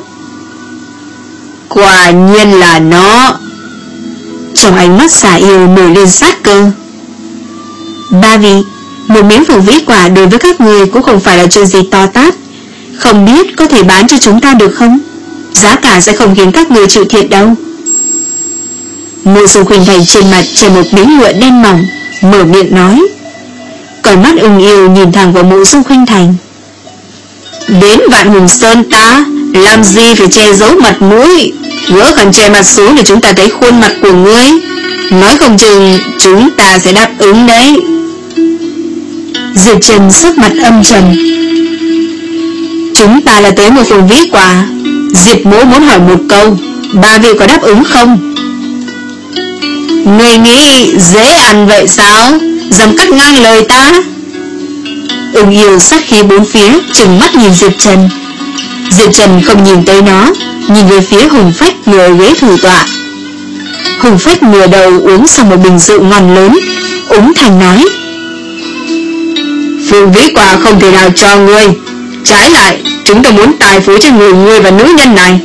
Quả nhiên là nó. Trong ánh mắt xà yêu nổi lên sát cơ. Ba vị, một miếng phượng vĩ quả đối với các người cũng không phải là chuyện gì to tát, không biết có thể bán cho chúng ta được không? Giá cả sẽ không khiến các người chịu thiệt đâu. Mộ Dung Khuynh Thành trên mặt treo một miếng lụa đen mỏng, mở miệng nói. Còn mắt ưng yêu nhìn thẳng vào Mộ Dung Khuynh Thành. Đến Vạn Hùng Sơn ta làm gì phải che giấu mặt mũi, gỡ khăn che mặt xuống để chúng ta thấy khuôn mặt của ngươi. Nói không chừng chúng ta sẽ đáp ứng đấy. Diệp Trần sắc mặt âm trầm. Chúng ta là tới một phượng vĩ quả, Diệp mỗ muốn hỏi một câu, ba vị có đáp ứng không? Người nghĩ dễ ăn vậy sao, dám cắt ngang lời ta? Ưng Yêu sát khí bốn phía, trừng mắt nhìn Diệp Trần. Diệp Trần không nhìn tới nó, nhìn về phía Hùng Phách ngồi ở ghế thủ tọa. Hùng Phách ngửa đầu uống xong một bình rượu ngon lớn, úng thành nói: Phượng Vĩ Quả không thể nào cho ngươi, trái lại chúng ta muốn tài phú cho người ngươi và nữ nhân này.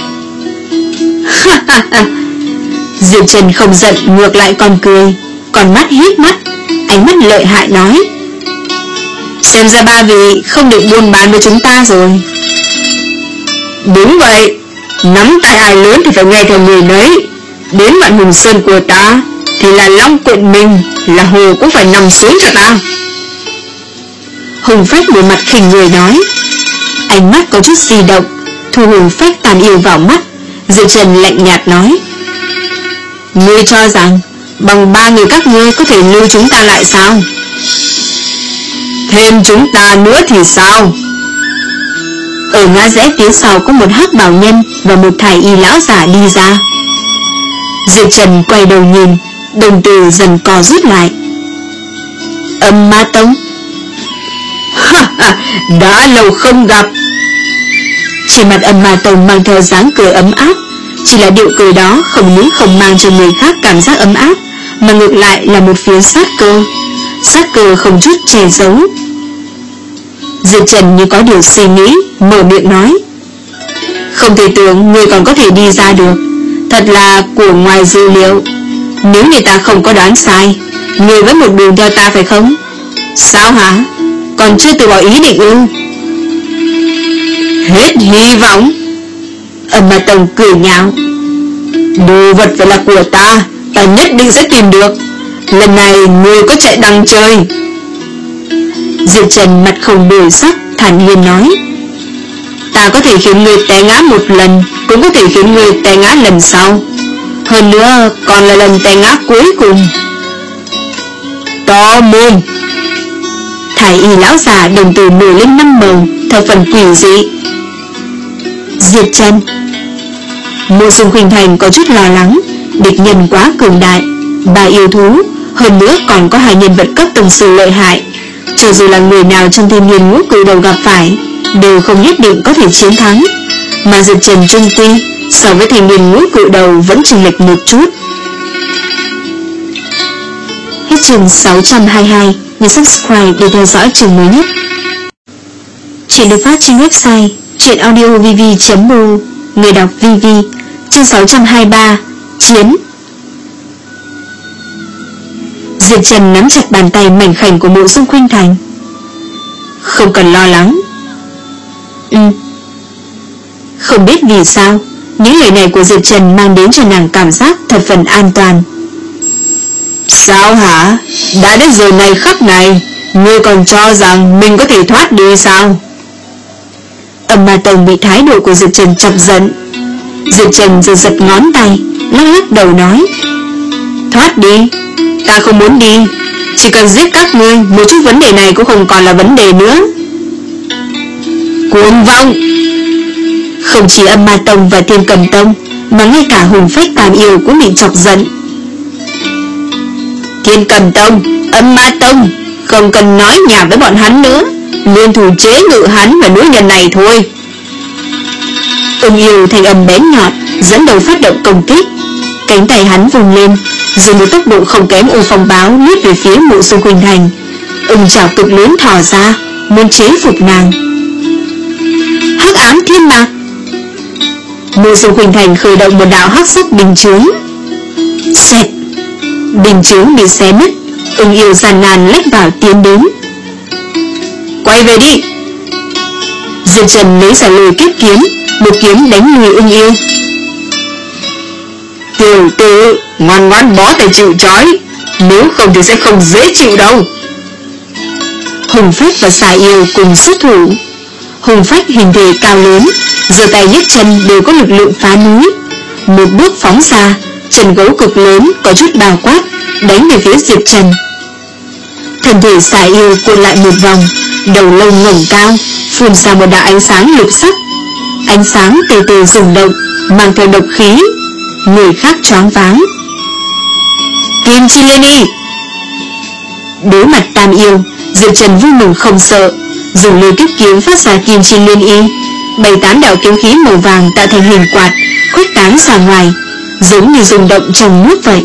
Diệp Trần không giận, ngược lại còn cười, còn mắt híp mắt, ánh mắt lợi hại nói: Xem ra ba vị không định buôn bán với chúng ta rồi. Đúng vậy, nắm tay ai lớn thì phải nghe theo người nấy. Đến Vạn Hùng Sơn của ta thì là long quận mình, là hồ cũng phải nằm xuống cho ta. Hùng Phách một mặt khinh người nói, ánh mắt có chút di động, thu Hùng Phách tàn yêu vào mắt. Diệp Trần lạnh nhạt nói: Ngươi cho rằng bằng ba người các ngươi có thể lưu chúng ta lại sao? Thêm chúng ta nữa thì sao? Ở ngã rẽ phía sau có một hắc bào nhân và một thải y lão giả đi ra. Diệp Trần quay đầu nhìn, đồng tử dần co rút lại. Âm Ma Tông. Đã lâu không gặp. Trên mặt Âm Ma Tông mang theo dáng cười ấm áp, chỉ là điệu cười đó không những không mang cho người khác cảm giác ấm áp, mà ngược lại là một phía sát cơ. Sát cơ không chút che giấu. Diệp Trần như có điều suy nghĩ, mở miệng nói: Không thể tưởng người còn có thể đi ra được, thật là của ngoài dữ liệu. Nếu người ta không có đoán sai, người vẫn một đường theo ta phải không? Sao hả? Còn chưa từ bỏ ý định ư? Hết hy vọng. Âm Ma Tông cười nhạo: Đồ vật phải là của ta, ta nhất định sẽ tìm được. Lần này người có chạy đằng trời. Diệp Trần mặt không đổi sắc, thản nhiên nói: Ta có thể khiến người té ngã một lần, cũng có thể khiến người té ngã lần sau, hơn nữa còn là lần té ngã cuối cùng. To mồm. Thái y lão già đồng tử nổi lên năm màu, theo phần quỷ dị. Diệp Trần. Mộ Dung Khuynh Thành có chút lo lắng, địch nhân quá cường đại, ba yêu thú, hơn nữa còn có hai nhân vật cấp tầng sư lợi hại, cho dù là người nào trong thiên nhiên ngũ cửu đầu gặp phải đều không nhất định có thể chiến thắng. Mà Diệp Trần trung quy so với thành niên ngũ cửu đầu vẫn chênh lệch một chút. Hết chương sáu trăm hai mươi hai. Nhớ subscribe để theo dõi chương mới nhất. Chuyện được phát trên website truyệnaudiovv chấm m u. Người đọc vê vê. Chương sáu trăm hai mươi ba. Chiến. Diệp Trần nắm chặt bàn tay mảnh khảnh của Mộ Dung Khuynh Thành. Không cần lo lắng. Ừ. Không biết vì sao, những lời này của Diệp Trần mang đến cho nàng cảm giác thật phần an toàn. Sao hả? Đã đến giờ này khắc này, ngươi còn cho rằng mình có thể thoát đi sao? Âm Ma Tông bị thái độ của Diệp Trần chọc giận. Diệp Trần giật giật ngón tay, lắc lắc đầu nói: Thoát đi? Ta không muốn đi. Chỉ cần giết các ngươi, một chút vấn đề này cũng không còn là vấn đề nữa. Cuồng vọng. Không chỉ Âm Ma Tông và Thiên Cầm Tông, mà ngay cả Hùng Phách Tam Yêu cũng bị chọc giận. Thiên Cầm Tông, Âm Ma Tông, không cần nói nhảm với bọn hắn nữa, liên thủ chế ngự hắn và nữ nhân này thôi. Ưng Yêu thành âm bén nhọn, dẫn đầu phát động công kích. Cánh tay hắn vùng lên, dùng một tốc độ không kém ô phong báo lướt về phía Mộ Dung Khuynh Thành. Ưng chảo cực lớn thò ra, muốn chế phục nàng. Hắc ám thiên mạc. Mộ Dung Khuynh Thành khởi động một đạo hắc sắc bình chướng. Xẹt. Bình chướng bị xé nứt. Ưng Yêu gian nan lách vào tiến đến. Quay về đi. Diệp Trần lấy ra lôi kiếp kiếm, một kiếm đánh lùi Ưng Yêu. Tiểu tử, ngoan ngoãn bó tay chịu trói, nếu không thì sẽ không dễ chịu đâu. Hùng Phách và Xà Yêu cùng xuất thủ. Hùng Phách hình thể cao lớn, giơ tay nhấc chân đều có lực lượng phá núi. Một bước phóng ra, chân gấu cực lớn có chút bao quát, đánh về phía Diệp Trần. Thân thể Xà Yêu cuộn lại một vòng, đầu lâu ngẩng cao, phun ra một đạo ánh sáng lục sắc. Ánh sáng từ từ rung động, mang theo độc khí, người khác choáng váng. Kim Chi Liên Y. Đối mặt Tam Yêu, Diệp Trần vui mừng không sợ, dùng lưỡi kích kiếm phát ra Kim Chi Liên Y. Bảy tám đạo kiếm khí màu vàng tạo thành hình quạt, khuếch tán ra ngoài, giống như rung động trong nước vậy.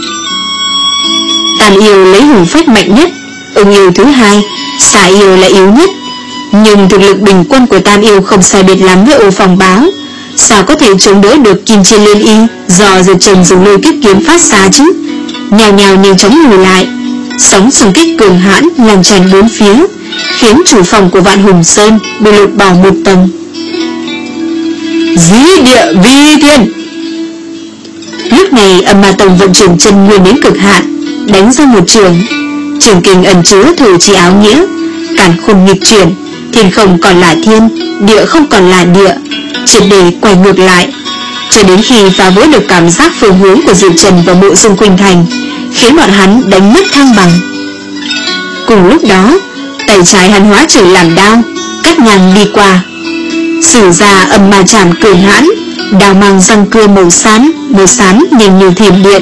Tam Yêu lấy hùng phách mạnh nhất, ưng yêu thứ hai, xà yêu là yếu nhất. Nhưng thực lực bình quân của Tam Yêu không sai biệt lắm với Ô Phong Báo, sao có thể chống đỡ được Kim Chi Liên Y do Diệp Trần dùng lôi kích kiếm phát ra chứ? Nhào nhào nhanh chóng lùi lại, sóng xung kích cường hãn lan tràn bốn phía, khiến chủ phòng của Vạn Hùng Sơn bị lột bỏ một tầng. Dĩ địa vi thiên. Lúc này Âm Ma Tông vận chuyển chân nguyên đến cực hạn, đánh ra một trường. Trường kình ẩn chứa thổ chi áo nghĩa, càn khôn nghịch chuyển, thiên không còn là thiên, địa không còn là địa, triệt để quay ngược lại, cho đến khi phá vỡ được cảm giác phương hướng của Diệp Trần và Mộ Dung Khuynh Thành, khiến bọn hắn đánh mất thăng bằng. Cùng lúc đó, tay trái hắn hóa trời làm đao, cắt ngang đi qua, sử ra âm ma chảm cường hãn, đao mang răng cưa màu xám, màu xám nhìn như thiểm điện.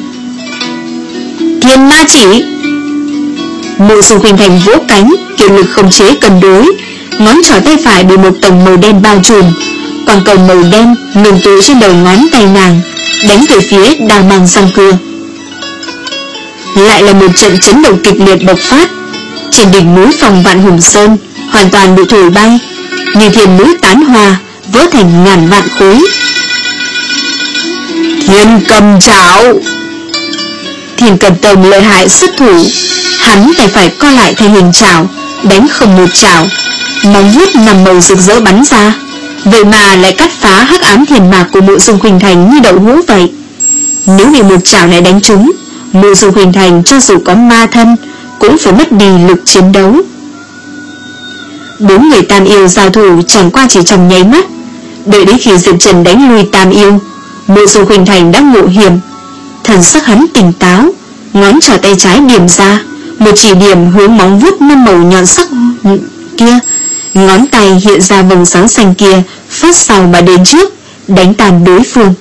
Thiên ma chỉ. Mộ Dung Khuynh Thành vỗ cánh, kiệt lực khống chế cân đối, ngón trỏ tay phải bị một tầng màu đen bao trùm, quang cầu màu đen ngừng tụ trên đầu ngón tay nàng, đánh về phía đao mang răng cưa. Lại là một trận chấn động kịch liệt bộc phát. Trên đỉnh núi phòng Vạn Hùng Sơn hoàn toàn bị thổi bay, như thiên núi tán hoa, vỡ thành ngàn vạn khối. Thiên Cầm Trảo. Thiên Cầm Tông lợi hại xuất thủ, hắn tay phải co lại thành hình trảo, đánh không một trảo, móng vuốt nằm màu rực rỡ bắn ra, vậy mà lại cắt phá hắc ám thiền mạc của Mộ Dung Khuynh Thành như đậu hũ vậy. Nếu bị một trảo này đánh trúng, Mộ Dung Khuynh Thành cho dù có ma thân cũng phải mất đi lực chiến đấu. Bốn người Tam Yêu giao thủ chẳng qua chỉ trong nháy mắt. Đợi đến khi Diệp Trần đánh lui Tam Yêu, Mộ Dung Khuynh Thành đã ngộ hiểm. Thần sắc hắn tỉnh táo, ngón trỏ tay trái điểm ra, một chỉ điểm hướng móng vuốt năm màu nhọn sắc kia. Ngón tay hiện ra vầng sáng xanh kia, phát sau mà đến trước, đánh tàn đối phương.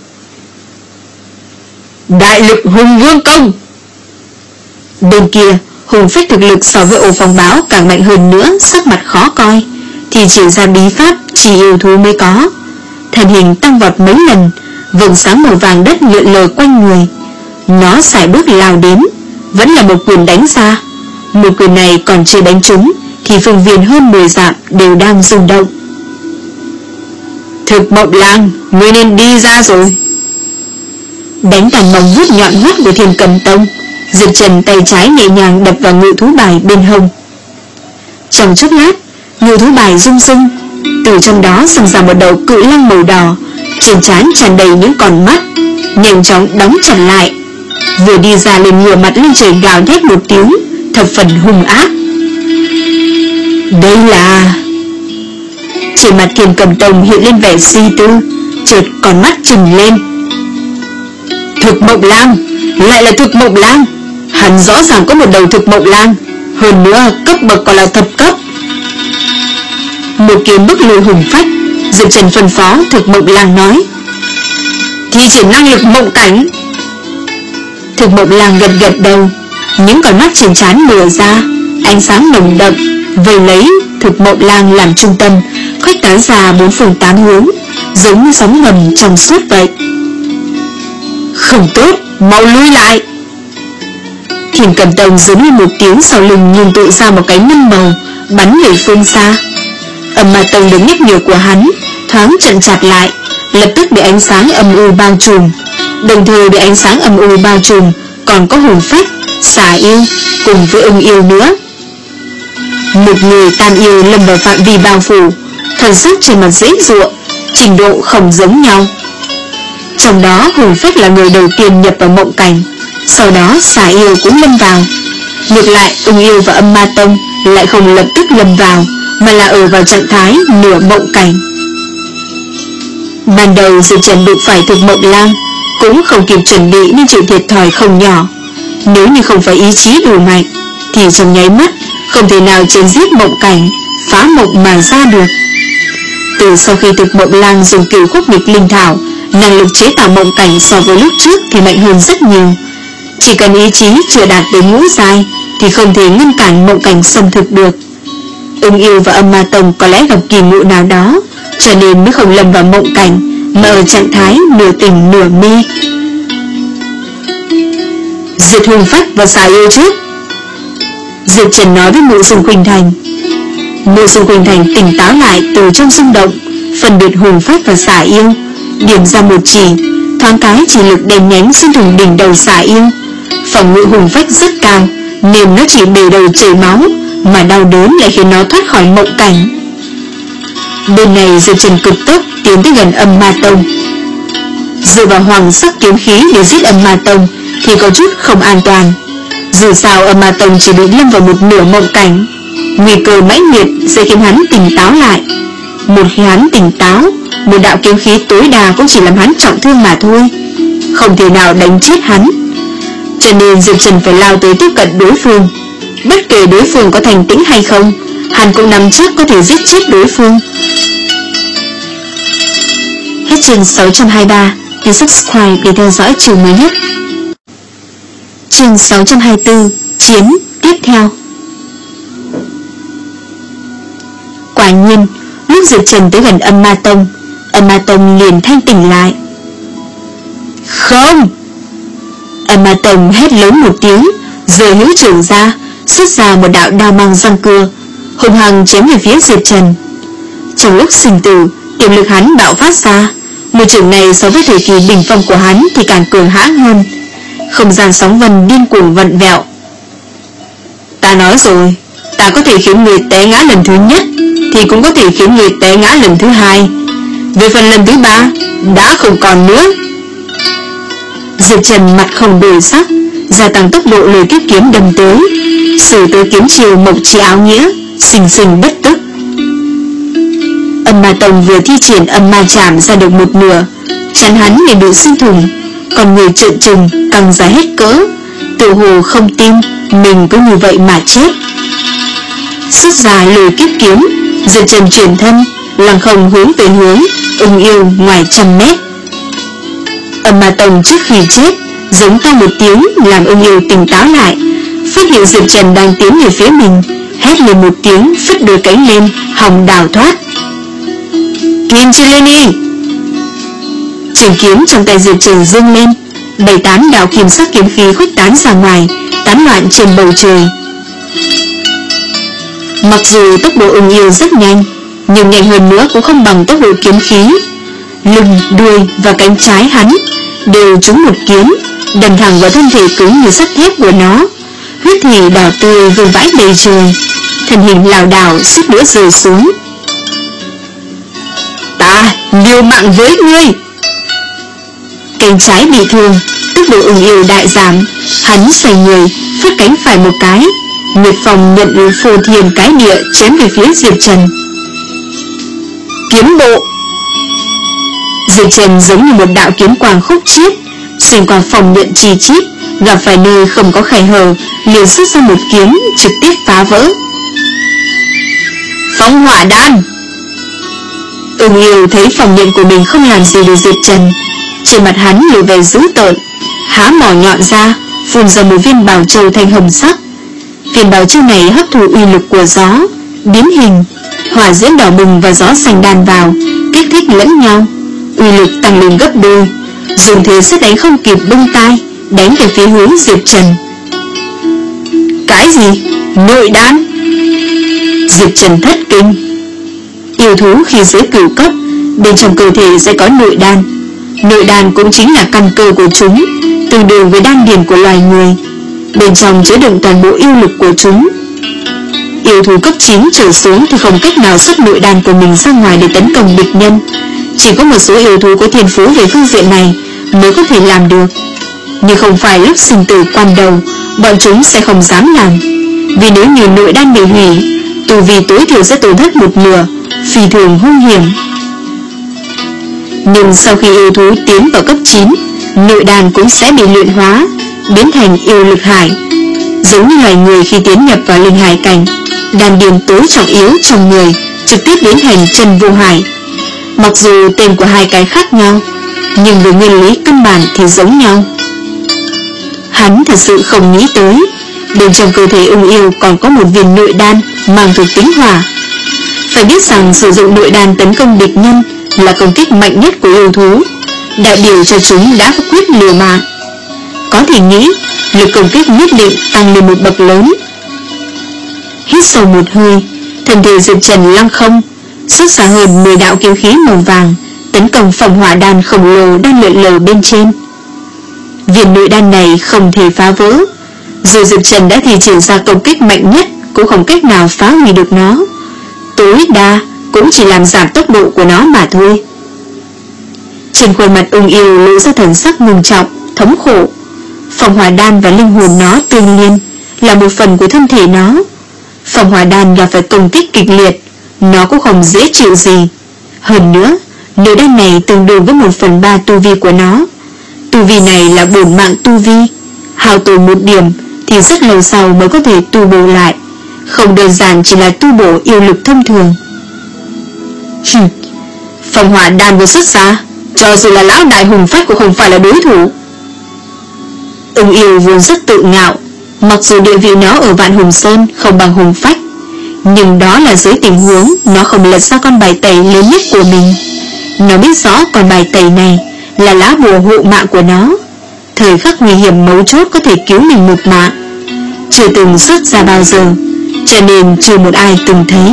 Đại lực Hùng Vương Công. Bên kia, Hùng Phách thực lực so với Ô Phong Báo càng mạnh hơn nữa, sắc mặt khó coi, thì chỉ ra bí pháp chỉ yêu thú mới có. Thân hình tăng vọt mấy lần, vầng sáng màu vàng đất lượn lờ quanh người. Nó sải bước lao đến, vẫn là một quyền đánh ra. Một quyền này còn chưa đánh trúng, thì phương viên hơn mười dặm đều đang rung động. Thực Mộng Lang, ngươi nên đi ra rồi. Đánh tàn móng vuốt nhọn hoắt của Thiên Cầm Tông, Diệp Trần tay trái nhẹ nhàng đập vào ngự thú bài bên hông. Trong chốc lát, ngự thú bài rung rung, từ trong đó sinh ra một đầu cự long màu đỏ, trên trán tràn đầy những con mắt, nhanh chóng đóng chặt lại. Vừa đi ra lên ngửa mặt lên trời gào thét một tiếng, thập phần hung ác. Đây là... Trên mặt Thiên Cầm Tông hiện lên vẻ suy tư, chợt con mắt trừng lên. Thực Mộng Lang, lại là Thực Mộng Lang. Hắn rõ ràng có một đầu Thực Mộng Lang, hơn nữa cấp bậc còn là thập cấp. Một kiếm bức lùi Hùng Phách, Diệp Trần phân phó Thực Mộng Lang nói: thi triển năng lực mộng cảnh. Thực Mộng Lang gật gật đầu, những con mắt trên trán mở ra, ánh sáng nồng đậm vây lấy Thực Mộng Lang làm trung tâm, khuếch tán ra bốn phương tám hướng, giống như sóng ngầm trong suốt vậy. Không tốt, mau lui lại. Thiên Cầm Tông giống như một tiếng sau lưng nhìn tụ ra một cái ngân màu, bắn về phương xa. Âm Ma Tông đứng nhắc nhở của hắn thoáng chậm chạp lại, lập tức bị ánh sáng âm u bao trùm. Đồng thời bị ánh sáng âm u bao trùm còn có Hùng Phách, xà yêu cùng với ưng yêu nữa. Một người Tam Yêu lâm vào phạm vi bao phủ, thần sắc trên mặt dễ dụa, trình độ không giống nhau. Trong đó Hùng Phách là người đầu tiên nhập vào mộng cảnh, sau đó xà yêu cũng lâm vào. Ngược lại ưng yêu và Âm Ma Tông lại không lập tức lâm vào, mà là ở vào trạng thái nửa mộng cảnh. Ban đầu Diệp Trần đụng phải Thực Mộng Lang cũng không kịp chuẩn bị nên chịu thiệt thòi không nhỏ. Nếu như không phải ý chí đủ mạnh thì trong nháy mắt không thể nào chém giết mộng cảnh, phá mộng mà ra được. Từ sau khi Thực Mộng Lang dùng cửu khúc nghịch linh thảo, năng lực chế tạo mộng cảnh so với lúc trước thì mạnh hơn rất nhiều. Chỉ cần ý chí chưa đạt tới ngũ giai thì không thể ngăn cản mộng cảnh xâm thực được. Ưng Yêu và Âm Ma Tông có lẽ gặp kỳ ngộ nào đó, cho nên mới không lâm vào mộng cảnh, mà ở trạng thái nửa tỉnh nửa mê. Diệt hùng phách và xà yêu trước. Diệp Trần nói với Mộ Dung Khuynh Thành. Mộ Dung Khuynh Thành tỉnh táo lại từ trong rung động, phân biệt hùng phách và xà yêu, điểm ra một chỉ, thoáng cái chỉ lực đèn nhánh xuyên thủng đỉnh đầu xà yêu. Phòng ngự hùng phách rất cao, nên nó chỉ bề đầu chảy máu, mà đau đớn lại khiến nó thoát khỏi mộng cảnh. Bên này Diệp Trần cực tốc tiến tới gần Âm Ma Tông. Dựa vào hoàng sắc kiếm khí để giết Âm Ma Tông thì có chút không an toàn. Dù sao Âm Ma Tông chỉ bị lâm vào một nửa mộng cảnh, nguy cơ mãnh liệt sẽ khiến hắn tỉnh táo lại. Một khi hắn tỉnh táo, một đạo kiếm khí tối đa cũng chỉ làm hắn trọng thương mà thôi, không thể nào đánh chết hắn. Cho nên Diệp Trần phải lao tới tiếp cận đối phương. Bất kể đối phương có thành tĩnh hay không, hắn cũng nắm chắc có thể giết chết đối phương. Hết chương sáu trăm hai mươi ba. Nhấn subscribe để theo dõi chương mới nhất. Chương sáu trăm hai mươi tư. Chiến tiếp theo. Quả nhiên, lúc Diệp Trần tới gần Âm Ma Tông, Âm Ma Tông liền thanh tỉnh lại. Không! Âm Ma Tông hét lớn một tiếng, giơ hữu trưởng ra, xuất ra một đạo đao mang răng cưa, hùng hăng chém về phía Diệp Trần. Trong lúc sinh tử, tiềm lực hắn bạo phát ra. Một trường này so với thời kỳ đỉnh phong của hắn thì càng cường hãn hơn. Không gian sóng vân điên cuồng vặn vẹo. Ta nói rồi, ta có thể khiến người té ngã lần thứ nhất thì cũng có thể khiến người té ngã lần thứ hai. Về phần lần thứ ba, đã không còn nữa. Diệp Trần mặt không đổi sắc, gia tăng tốc độ lời tiếp kiếm đâm tới. Sử tới kiếm chiều mộc chi áo nghĩa, sinh sinh bất tức. Âm Ma Tông vừa thi triển âm ma chảm ra được một nửa, chắn hắn liền bị xuyên thủng, còn người trợn trừng căng ra hết cỡ, tự hồ không tin mình cứ như vậy mà chết. Xuất ra lời kiếp kiếm, Diệp Trần chuyển thân, lăng không hướng về hướng Ưng Yêu ngoài trăm mét. Âm Ma Tông trước khi chết giống to một tiếng làm Ưng Yêu tỉnh táo lại, phát hiện Diệp Trần đang tiến về phía mình, hét lên một tiếng, phất đôi cánh lên, hòng đào thoát. Kim Chi Lê Ni! Trường kiếm trong tay Diệp Trần dương lên, bảy tám đạo kim sắc kiếm khí khuếch tán ra ngoài, tán loạn trên bầu trời. Mặc dù tốc độ Ưng Yêu rất nhanh, nhưng nhanh hơn nữa cũng không bằng tốc độ kiếm khí. Lưng, đuôi và cánh trái hắn đều trúng một kiếm, đâm thẳng vào thân thể cứng như sắt thép của nó. Huyết thủy đỏ tươi vương vãi đầy trời, thân hình lảo đảo suýt nữa rơi xuống. Ta liều mạng với ngươi! Cánh trái bị thương, tốc độ Ưng Yêu đại giảm, hắn xoay người, phất cánh phải một cái, Nguyệt Phong nhận phô thiên cái địa chém về phía Diệp Trần. Kiếm bộ! Diệp Trần giống như một đạo kiếm quang khúc chiết, xuyên qua phòng nhận chi chít, gặp phải nơi không có khe hở, liền xuất ra một kiếm trực tiếp phá vỡ. Phóng hỏa đan! Ưng Yêu thấy phòng nhận của mình không làm gì được Diệp Trần, trên mặt hắn lộ vẻ dữ tợn, há mỏ nhọn ra, phun ra một viên bảo châu thanh hồng sắc. Viên bảo châu này hấp thụ uy lực của gió, biến hình, hỏa diễm đỏ bừng và gió xanh đan vào, kích thích lẫn nhau, uy lực tăng lên gấp đôi, dùng thế xét đánh không kịp bưng tay, đánh về phía hướng Diệp Trần. Cái gì? Nội đan? Diệp Trần thất kinh. Yêu thú khi dưới cửu cấp, bên trong cơ thể sẽ có nội đan. Nội đan cũng chính là căn cơ của chúng, tương đương với đan điền của loài người. Bên trong chứa đựng toàn bộ yêu lực của chúng. Yêu thú cấp chín trở xuống thì không cách nào xuất nội đan của mình ra ngoài để tấn công địch nhân. Chỉ có một số yêu thú có thiên phú về phương diện này mới có thể làm được. Nhưng không phải lúc sinh tử quan đầu, bọn chúng sẽ không dám làm. Vì nếu như nội đan bị hủy, tu vi tối thiểu sẽ tổn thất một nửa, phi thường hung hiểm. Nhưng sau khi yêu thú tiến vào cấp chín, nội đan cũng sẽ bị luyện hóa, biến thành yêu lực hải. Giống như loài người khi tiến nhập vào linh hải cảnh, đan điền tối trọng yếu trong người trực tiếp biến thành chân vô hải. Mặc dù tên của hai cái khác nhau, nhưng về nguyên lý căn bản thì giống nhau. Hắn thật sự không nghĩ tới bên trong cơ thể ưng yêu còn có một viên nội đan mang thuộc tính hỏa. Phải biết rằng sử dụng nội đan tấn công địch nhân là công kích mạnh nhất của yêu thú, đại biểu cho chúng đã có quyết liều mạng. Có thể nghĩ lực công kích nhất định tăng lên một bậc lớn. Hít sâu một hơi, thân thể Diệp Trần lăng không, xuất ra hơn mười đạo kiếm khí màu vàng tấn công phòng hỏa đan khổng lồ đang lượn lờ bên trên. Viên nội đan này không thể phá vỡ, dù Diệp Trần đã thi triển ra công kích mạnh nhất cũng không cách nào phá hủy được nó, tối đa cũng chỉ làm giảm tốc độ của nó mà thôi. Trên khuôn mặt ung yêu lộ ra thần sắc ngưng trọng, thống khổ. Phòng hỏa đan và linh hồn nó tương liên, là một phần của thân thể nó. Phòng hỏa đan gặp phải công kích kịch liệt, nó cũng không dễ chịu gì. Hơn nữa, nội đan này tương đương với một phần ba tu vi của nó. Tu vi này là bổn mạng tu vi, hao tổn một điểm thì rất lâu sau mới có thể tu bổ lại, không đơn giản chỉ là tu bổ yêu lực thông thường. Hừm, phòng hỏa đan vừa xuất ra, cho dù là lão đại hùng phách cũng không phải là đối thủ. Ưng yêu vốn rất tự ngạo, mặc dù địa vị nó ở Vạn Hùng Sơn không bằng hùng phách, nhưng đó là dưới tình huống nó không lật ra con bài tẩy lớn nhất của mình. Nó biết rõ con bài tẩy này là lá bùa hộ mạng của nó, thời khắc nguy hiểm mấu chốt có thể cứu mình một mạng, chưa từng xuất ra bao giờ, cho nên chưa một ai từng thấy.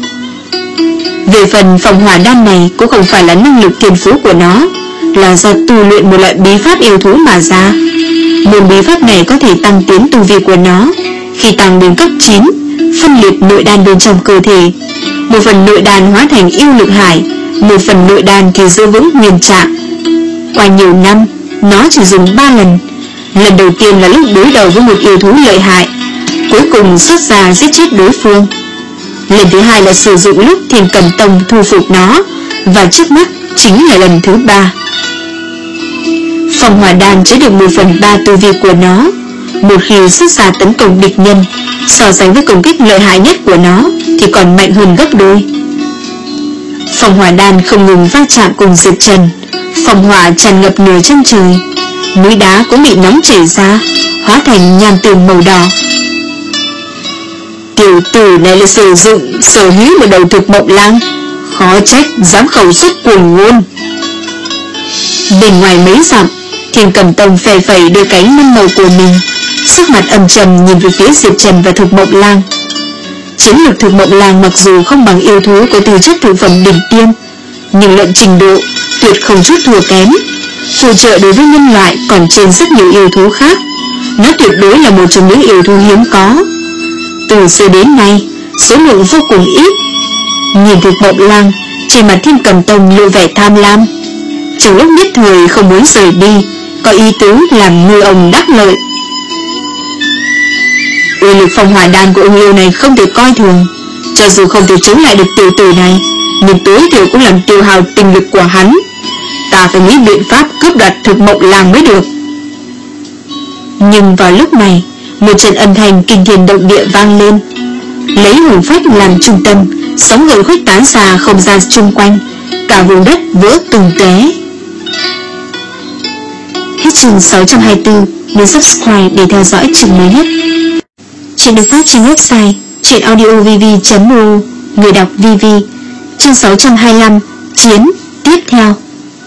Về phần phòng hỏa đan này cũng không phải là năng lực thiên phú của nó, là do tu luyện một loại bí pháp yêu thú mà ra. Môn bí pháp này có thể tăng tiến tu vi của nó. Khi tăng đến cấp chín, phân liệt nội đan bên trong cơ thể, một phần nội đan hóa thành yêu lực hải, một phần nội đan thì giữ vững nguyên trạng. Qua nhiều năm, nó chỉ dùng ba lần. Lần đầu tiên là lúc đối đầu với một yêu thú lợi hại, cuối cùng xuất ra giết chết đối phương. Lần thứ hai là sử dụng lúc Thiên Cầm Tông thu phục nó, và trước mắt chính là lần thứ ba. Phòng hỏa đan chứa được một phần ba tu vi của nó. Một khi xuất ra tấn công địch nhân, so sánh với công kích lợi hại nhất của nó thì còn mạnh hơn gấp đôi. Phòng hỏa đan không ngừng va chạm cùng Diệp Trần, phòng hỏa tràn ngập nửa chân trời, núi đá cũng bị nóng chảy ra, hóa thành nham tường màu đỏ. Tiểu tử này là sử dụng sở hữu một đầu thực mộng lang, khó trách dám khẩu xuất cuồng ngôn. Bên ngoài mấy dặm, Thiên Cầm Tông phè phẩy đôi cánh năm màu của mình, sắc mặt âm trầm nhìn về phía Diệp Trần và Thực Mộng Lang. Chiến lược Thực Mộng Lang mặc dù không bằng yêu thú có tư chất thượng phẩm đỉnh tiêm, nhưng luận trình độ tuyệt không chút thua kém, phù trợ đối với nhân loại còn trên rất nhiều yêu thú khác. Nó tuyệt đối là một trong những yêu thú hiếm có. Từ xưa đến nay, số lượng vô cùng ít. Nhìn Thực Mộng Lang, trên mặt Thiên Cầm Tông lộ vẻ tham lam, trong lúc nhất thời không muốn rời đi, có ý tứ làm ngư ông đắc lợi. Uy lực phòng hỏa đan của ông yêu này không thể coi thường, cho dù không thể chống lại được tiểu tử này, nhưng tối thiểu cũng làm tiêu hao tinh lực của hắn. Ta phải nghĩ biện pháp cướp đoạt Thực Mộng Lang mới được. Nhưng vào lúc này, một trận âm thanh kinh thiên động địa vang lên, lấy hùng phách làm trung tâm, sóng gợn khuếch tán xa không gian chung quanh, cả vùng đất vỡ tung tóe. Hết chương sáu trăm hai mươi tư, nhấn subscribe để theo dõi chương mới nhất. Chuyện được phát trên website truyệnaudiovv chấm o r, người đọc vê vê. Chương sáu trăm hai mươi lăm, chiến tiếp theo.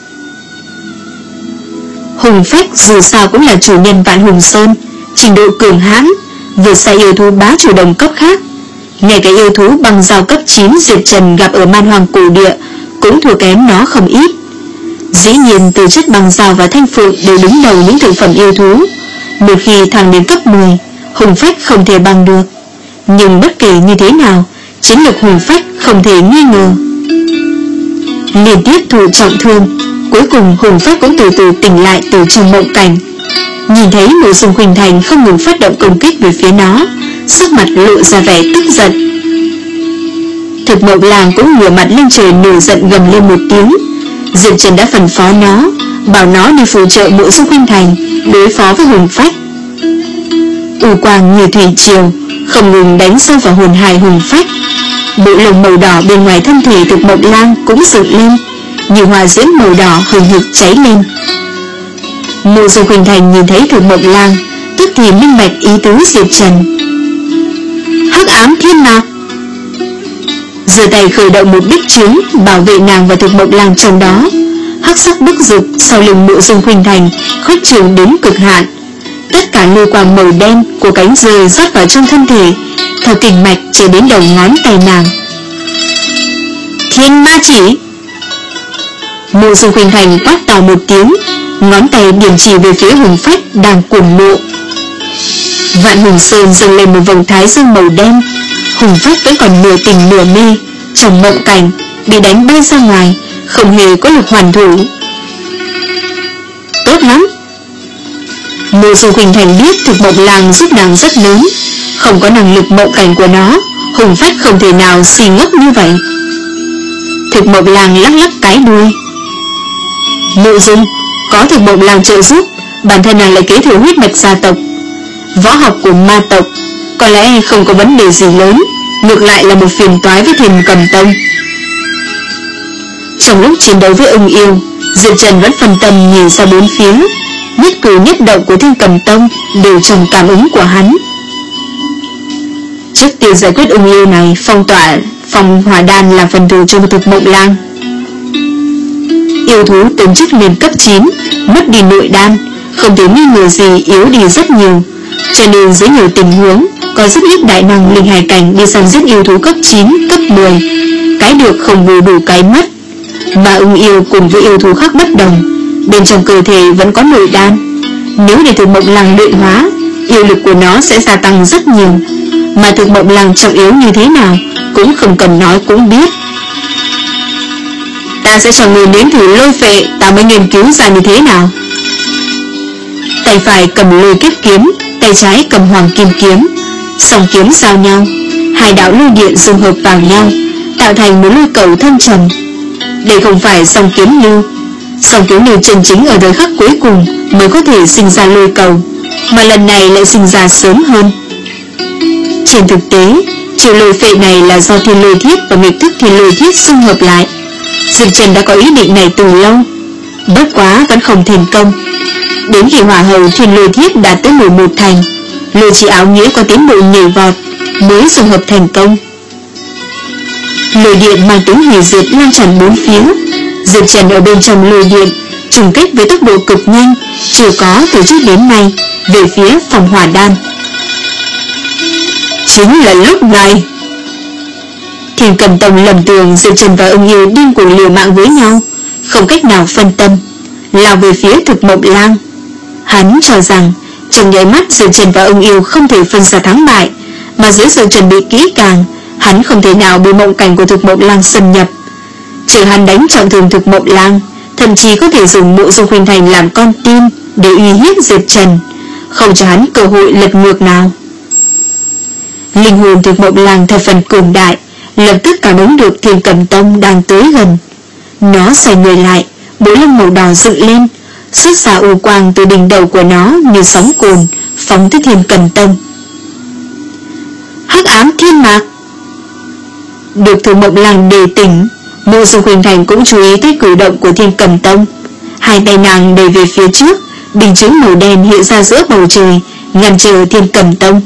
Hùng phách dù sao cũng là chủ nhân Vạn Hùng Sơn, trình độ cường hãn, vượt xa yêu thú bá chủ đồng cấp khác. Ngay cả yêu thú bằng dao cấp chín Diệp Trần gặp ở Man Hoàng cổ địa cũng thua kém nó không ít. Dĩ nhiên từ chất bằng dao và thanh phượng đều đứng đầu những thực phẩm yêu thú. Một khi thăng đến cấp mười, hùng phách không thể bằng được. Nhưng bất kể như thế nào, chiến lược hùng phách không thể nghi ngờ. Liên tiếp thụ trọng thương, cuối cùng hùng phách cũng từ từ tỉnh lại từ trong mộng cảnh. Nhìn thấy Mộ Dung Khuynh Thành không ngừng phát động công kích về phía nó, sắc mặt lộ ra vẻ tức giận. Thực Mộng Lang cũng ngửa mặt lên trời nổi giận gầm lên một tiếng. Diệp Trần đã phân phó nó, bảo nó đi phù trợ Mộ Dung Khuynh Thành đối phó với hùng phách. U quang như thủy triều không ngừng đánh sâu vào hồn hài hùng phách. Bộ lồng màu đỏ bên ngoài thân thể Thực Mộng Lang cũng dựng lên, như hỏa diễm màu đỏ hừng hực cháy lên. Mộ Dung Khuynh Thành nhìn thấy Thực Mộng Lang, tức thì minh bạch ý tứ Diệp Trần. Hắc ám thiên mạc. Giơ tay khởi động một bích trướng bảo vệ nàng và Thực Mộc Lang trong đó. Hắc sắc bức rực sau lưng Mộ Dung Khuynh Thành khuếch trương đến cực hạn. Tất cả lôi quang màu đen của cánh rơi rót vào trong thân thể, theo kinh mạch chạy đến đầu ngón tay nàng. Thiên ma chỉ. Mộ Dung Khuynh Thành quát to một tiếng, ngón tay điểm chỉ về phía Hùng Phách đang cuồng nộ. Vạn Hùng Sơn dâng lên một vòng thái dương màu đen. Hùng Phách vẫn còn nửa tỉnh nửa mê, trong mộng cảnh bị đánh bay ra ngoài, không hề có lực hoàn thủ. Tốt lắm. Mộ Dung Khuynh Thành biết Thực Mộc Lang giúp nàng rất lớn, không có năng lực mộng cảnh của nó, Hùng Phách không thể nào xì ngốc như vậy. Thực Mộc Lang lắc lắc cái đuôi. Mộ Dung, có Thực Mộc Lang trợ giúp, bản thân nàng lại kế thừa huyết mạch gia tộc. Võ học của ma tộc có lẽ không có vấn đề gì lớn, ngược lại là một phiền toái với Thiên Cầm Tông. Trong lúc chiến đấu với ưng yêu, Diệp Trần vẫn phân tâm nhìn ra bốn phía, nhất cử nhất động của Thiên Cầm Tông đều trong cảm ứng của hắn. Trước tiên giải quyết ưng yêu này, phong tỏa phòng hỏa đan làm phần thưởng cho Thực Mộc Lang. Yêu thú tấn chức lên cấp chín, mất đi nội đan, không thể nghi ngờ gì yếu đi rất nhiều, cho nên dưới nhiều tình huống có rất ít đại năng linh hải cảnh đi săn giết yêu thú cấp chín, cấp mười, cái được không bù đủ cái mất. Mà ưng yêu cùng với yêu thú khác bất đồng, bên trong cơ thể vẫn có nội đan. Nếu để Thực Mộc Lang luyện hóa, yêu lực của nó sẽ gia tăng rất nhiều, mà Thực Mộc Lang trọng yếu như thế nào cũng không cần nói cũng biết. Ta sẽ cho người nếm thử lôi phệ, ta mới nghiên cứu ra như thế nào. Tay phải cầm lôi kiếp kiếm, tay trái cầm hoàng kim kiếm, song kiếm giao nhau, hai đạo lôi điện dung hợp vào nhau, tạo thành một lôi cầu thâm trầm. Đây không phải song kiếm lưu, song kiếm lưu chân chính ở thời khắc cuối cùng mới có thể sinh ra lôi cầu, mà lần này lại sinh ra sớm hơn. Trên thực tế, chiều lôi phệ này là do thiên lôi thiết và nghịch thức thiên lôi thiết dung hợp lại. Diệp Trần đã có ý định này từ lâu, bất quá vẫn không thành công. Đến khi hỏa hầu thiên lôi thiết đạt tới mười một thành, lôi chỉ áo nghĩa có tiến bộ nhảy vọt, mới dung hợp thành công. Lôi điện mang tính hủy diệt lan tràn bốn phía. Diệp Trần ở bên trong lôi điện trùng kích với tốc độ cực nhanh, chưa có từ trước đến nay, về phía phòng hỏa đan. Chính là lúc này, Thiên Cầm Tông lầm tưởng Diệp Trần và ưng yêu điên cuồng liều mạng với nhau, không cách nào phân tâm, lao về phía Thực Mộc Lang. Hắn cho rằng trong nháy mắt Diệp Trần và ưng yêu không thể phân ra thắng bại, mà dưới sự chuẩn bị kỹ càng, hắn không thể nào bị mộng cảnh của Thực Mộc Lang xâm nhập. Trừ hắn đánh trọng thương Thực Mộc Lang, thậm chí có thể dùng Mộ Dung Khuynh Thành làm con tin để uy hiếp Diệp Trần, không cho hắn cơ hội lật ngược nào. Linh hồn Thực Mộc Lang thập phần cường đại, lập tức cảm ứng được Thiên Cầm Tông đang tới gần. Nó xoay người lại, bộ lông màu đỏ dựng lên, xuất ra u quang từ đỉnh đầu của nó như sóng cồn, phóng tới Thiên Cầm Tông. Hắc ám thiên mạc. Được Thực Mộc Lang đề tỉnh, Mộ Dung Khuynh Thành cũng chú ý tới cử động của Thiên Cầm Tông. Hai tay nàng đẩy về phía trước, bình chướng màu đen hiện ra giữa bầu trời, ngăn trở Thiên Cầm Tông.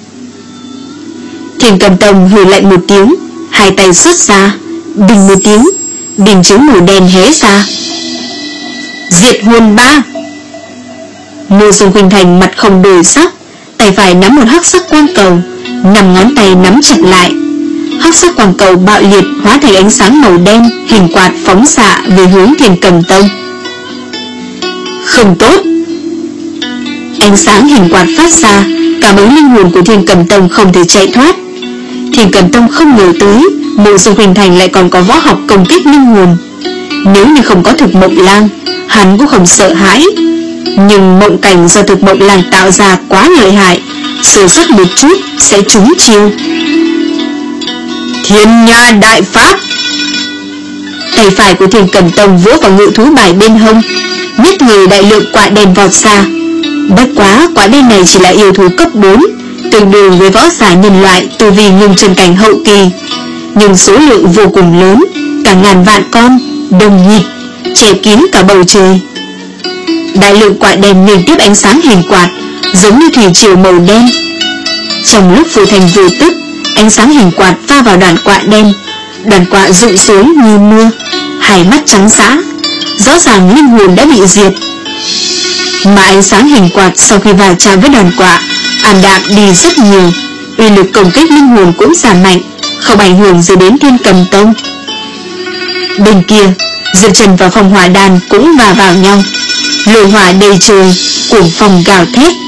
Thiên Cầm Tông hừ lạnh một tiếng, hai tay xuất ra, bình một tiếng, bình chướng màu đen hé ra. Diệt hồn ba. Mộ Dung Khuynh Thành mặt không đổi sắc, tay phải nắm một hắc sắc quang cầu, năm ngón tay nắm chặt lại. Hắc sắc quang cầu bạo liệt hóa thành ánh sáng màu đen, hình quạt phóng xạ về hướng Thiên Cầm Tông. Không tốt. Ánh sáng hình quạt phát ra, cảm ứng linh hồn của Thiên Cầm Tông không thể chạy thoát. Thiên Cầm Tông không ngờ tới Mộ Dung Khuynh Thành lại còn có võ học công kích linh hồn. Nếu như không có Thực Mộc Lang, hắn cũng không sợ hãi. Nhưng mộng cảnh do Thực Mộc Lang tạo ra quá lợi hại, sơ suất một chút sẽ trúng chiêu. Thiên Nha Đại Pháp. Tay phải của Thiên Cầm Tông vỗ vào ngự thú bài bên hông, nhất thời đại lượng quả đen vọt ra. Bất quá quả đen này chỉ là yêu thú cấp bốn, tương đương với võ giả nhân loại tu vi ngưng chân cảnh hậu kỳ, nhưng số lượng vô cùng lớn, cả ngàn vạn con, đồng nhịp, che kín cả bầu trời. Đại lượng quả đen liên tiếp ánh sáng hình quạt, giống như thủy triều màu đen. Trong lúc Phù Thành vô tức, ánh sáng hình quạt pha vào đàn quạ đen, đàn quạ rụng xuống như mưa, hai mắt trắng dã, rõ ràng linh hồn đã bị diệt. Mà ánh sáng hình quạt sau khi va chạm với đàn quạ ảm đạm đi rất nhiều, uy lực công kích linh hồn cũng giảm mạnh, không ảnh hưởng gì đến Thiên Cầm Tông. Bên kia, Diệp Trần và Phong Hỏa Đàn cũng va vào nhau, lôi hỏa đầy trời, cuồng phong gào thét.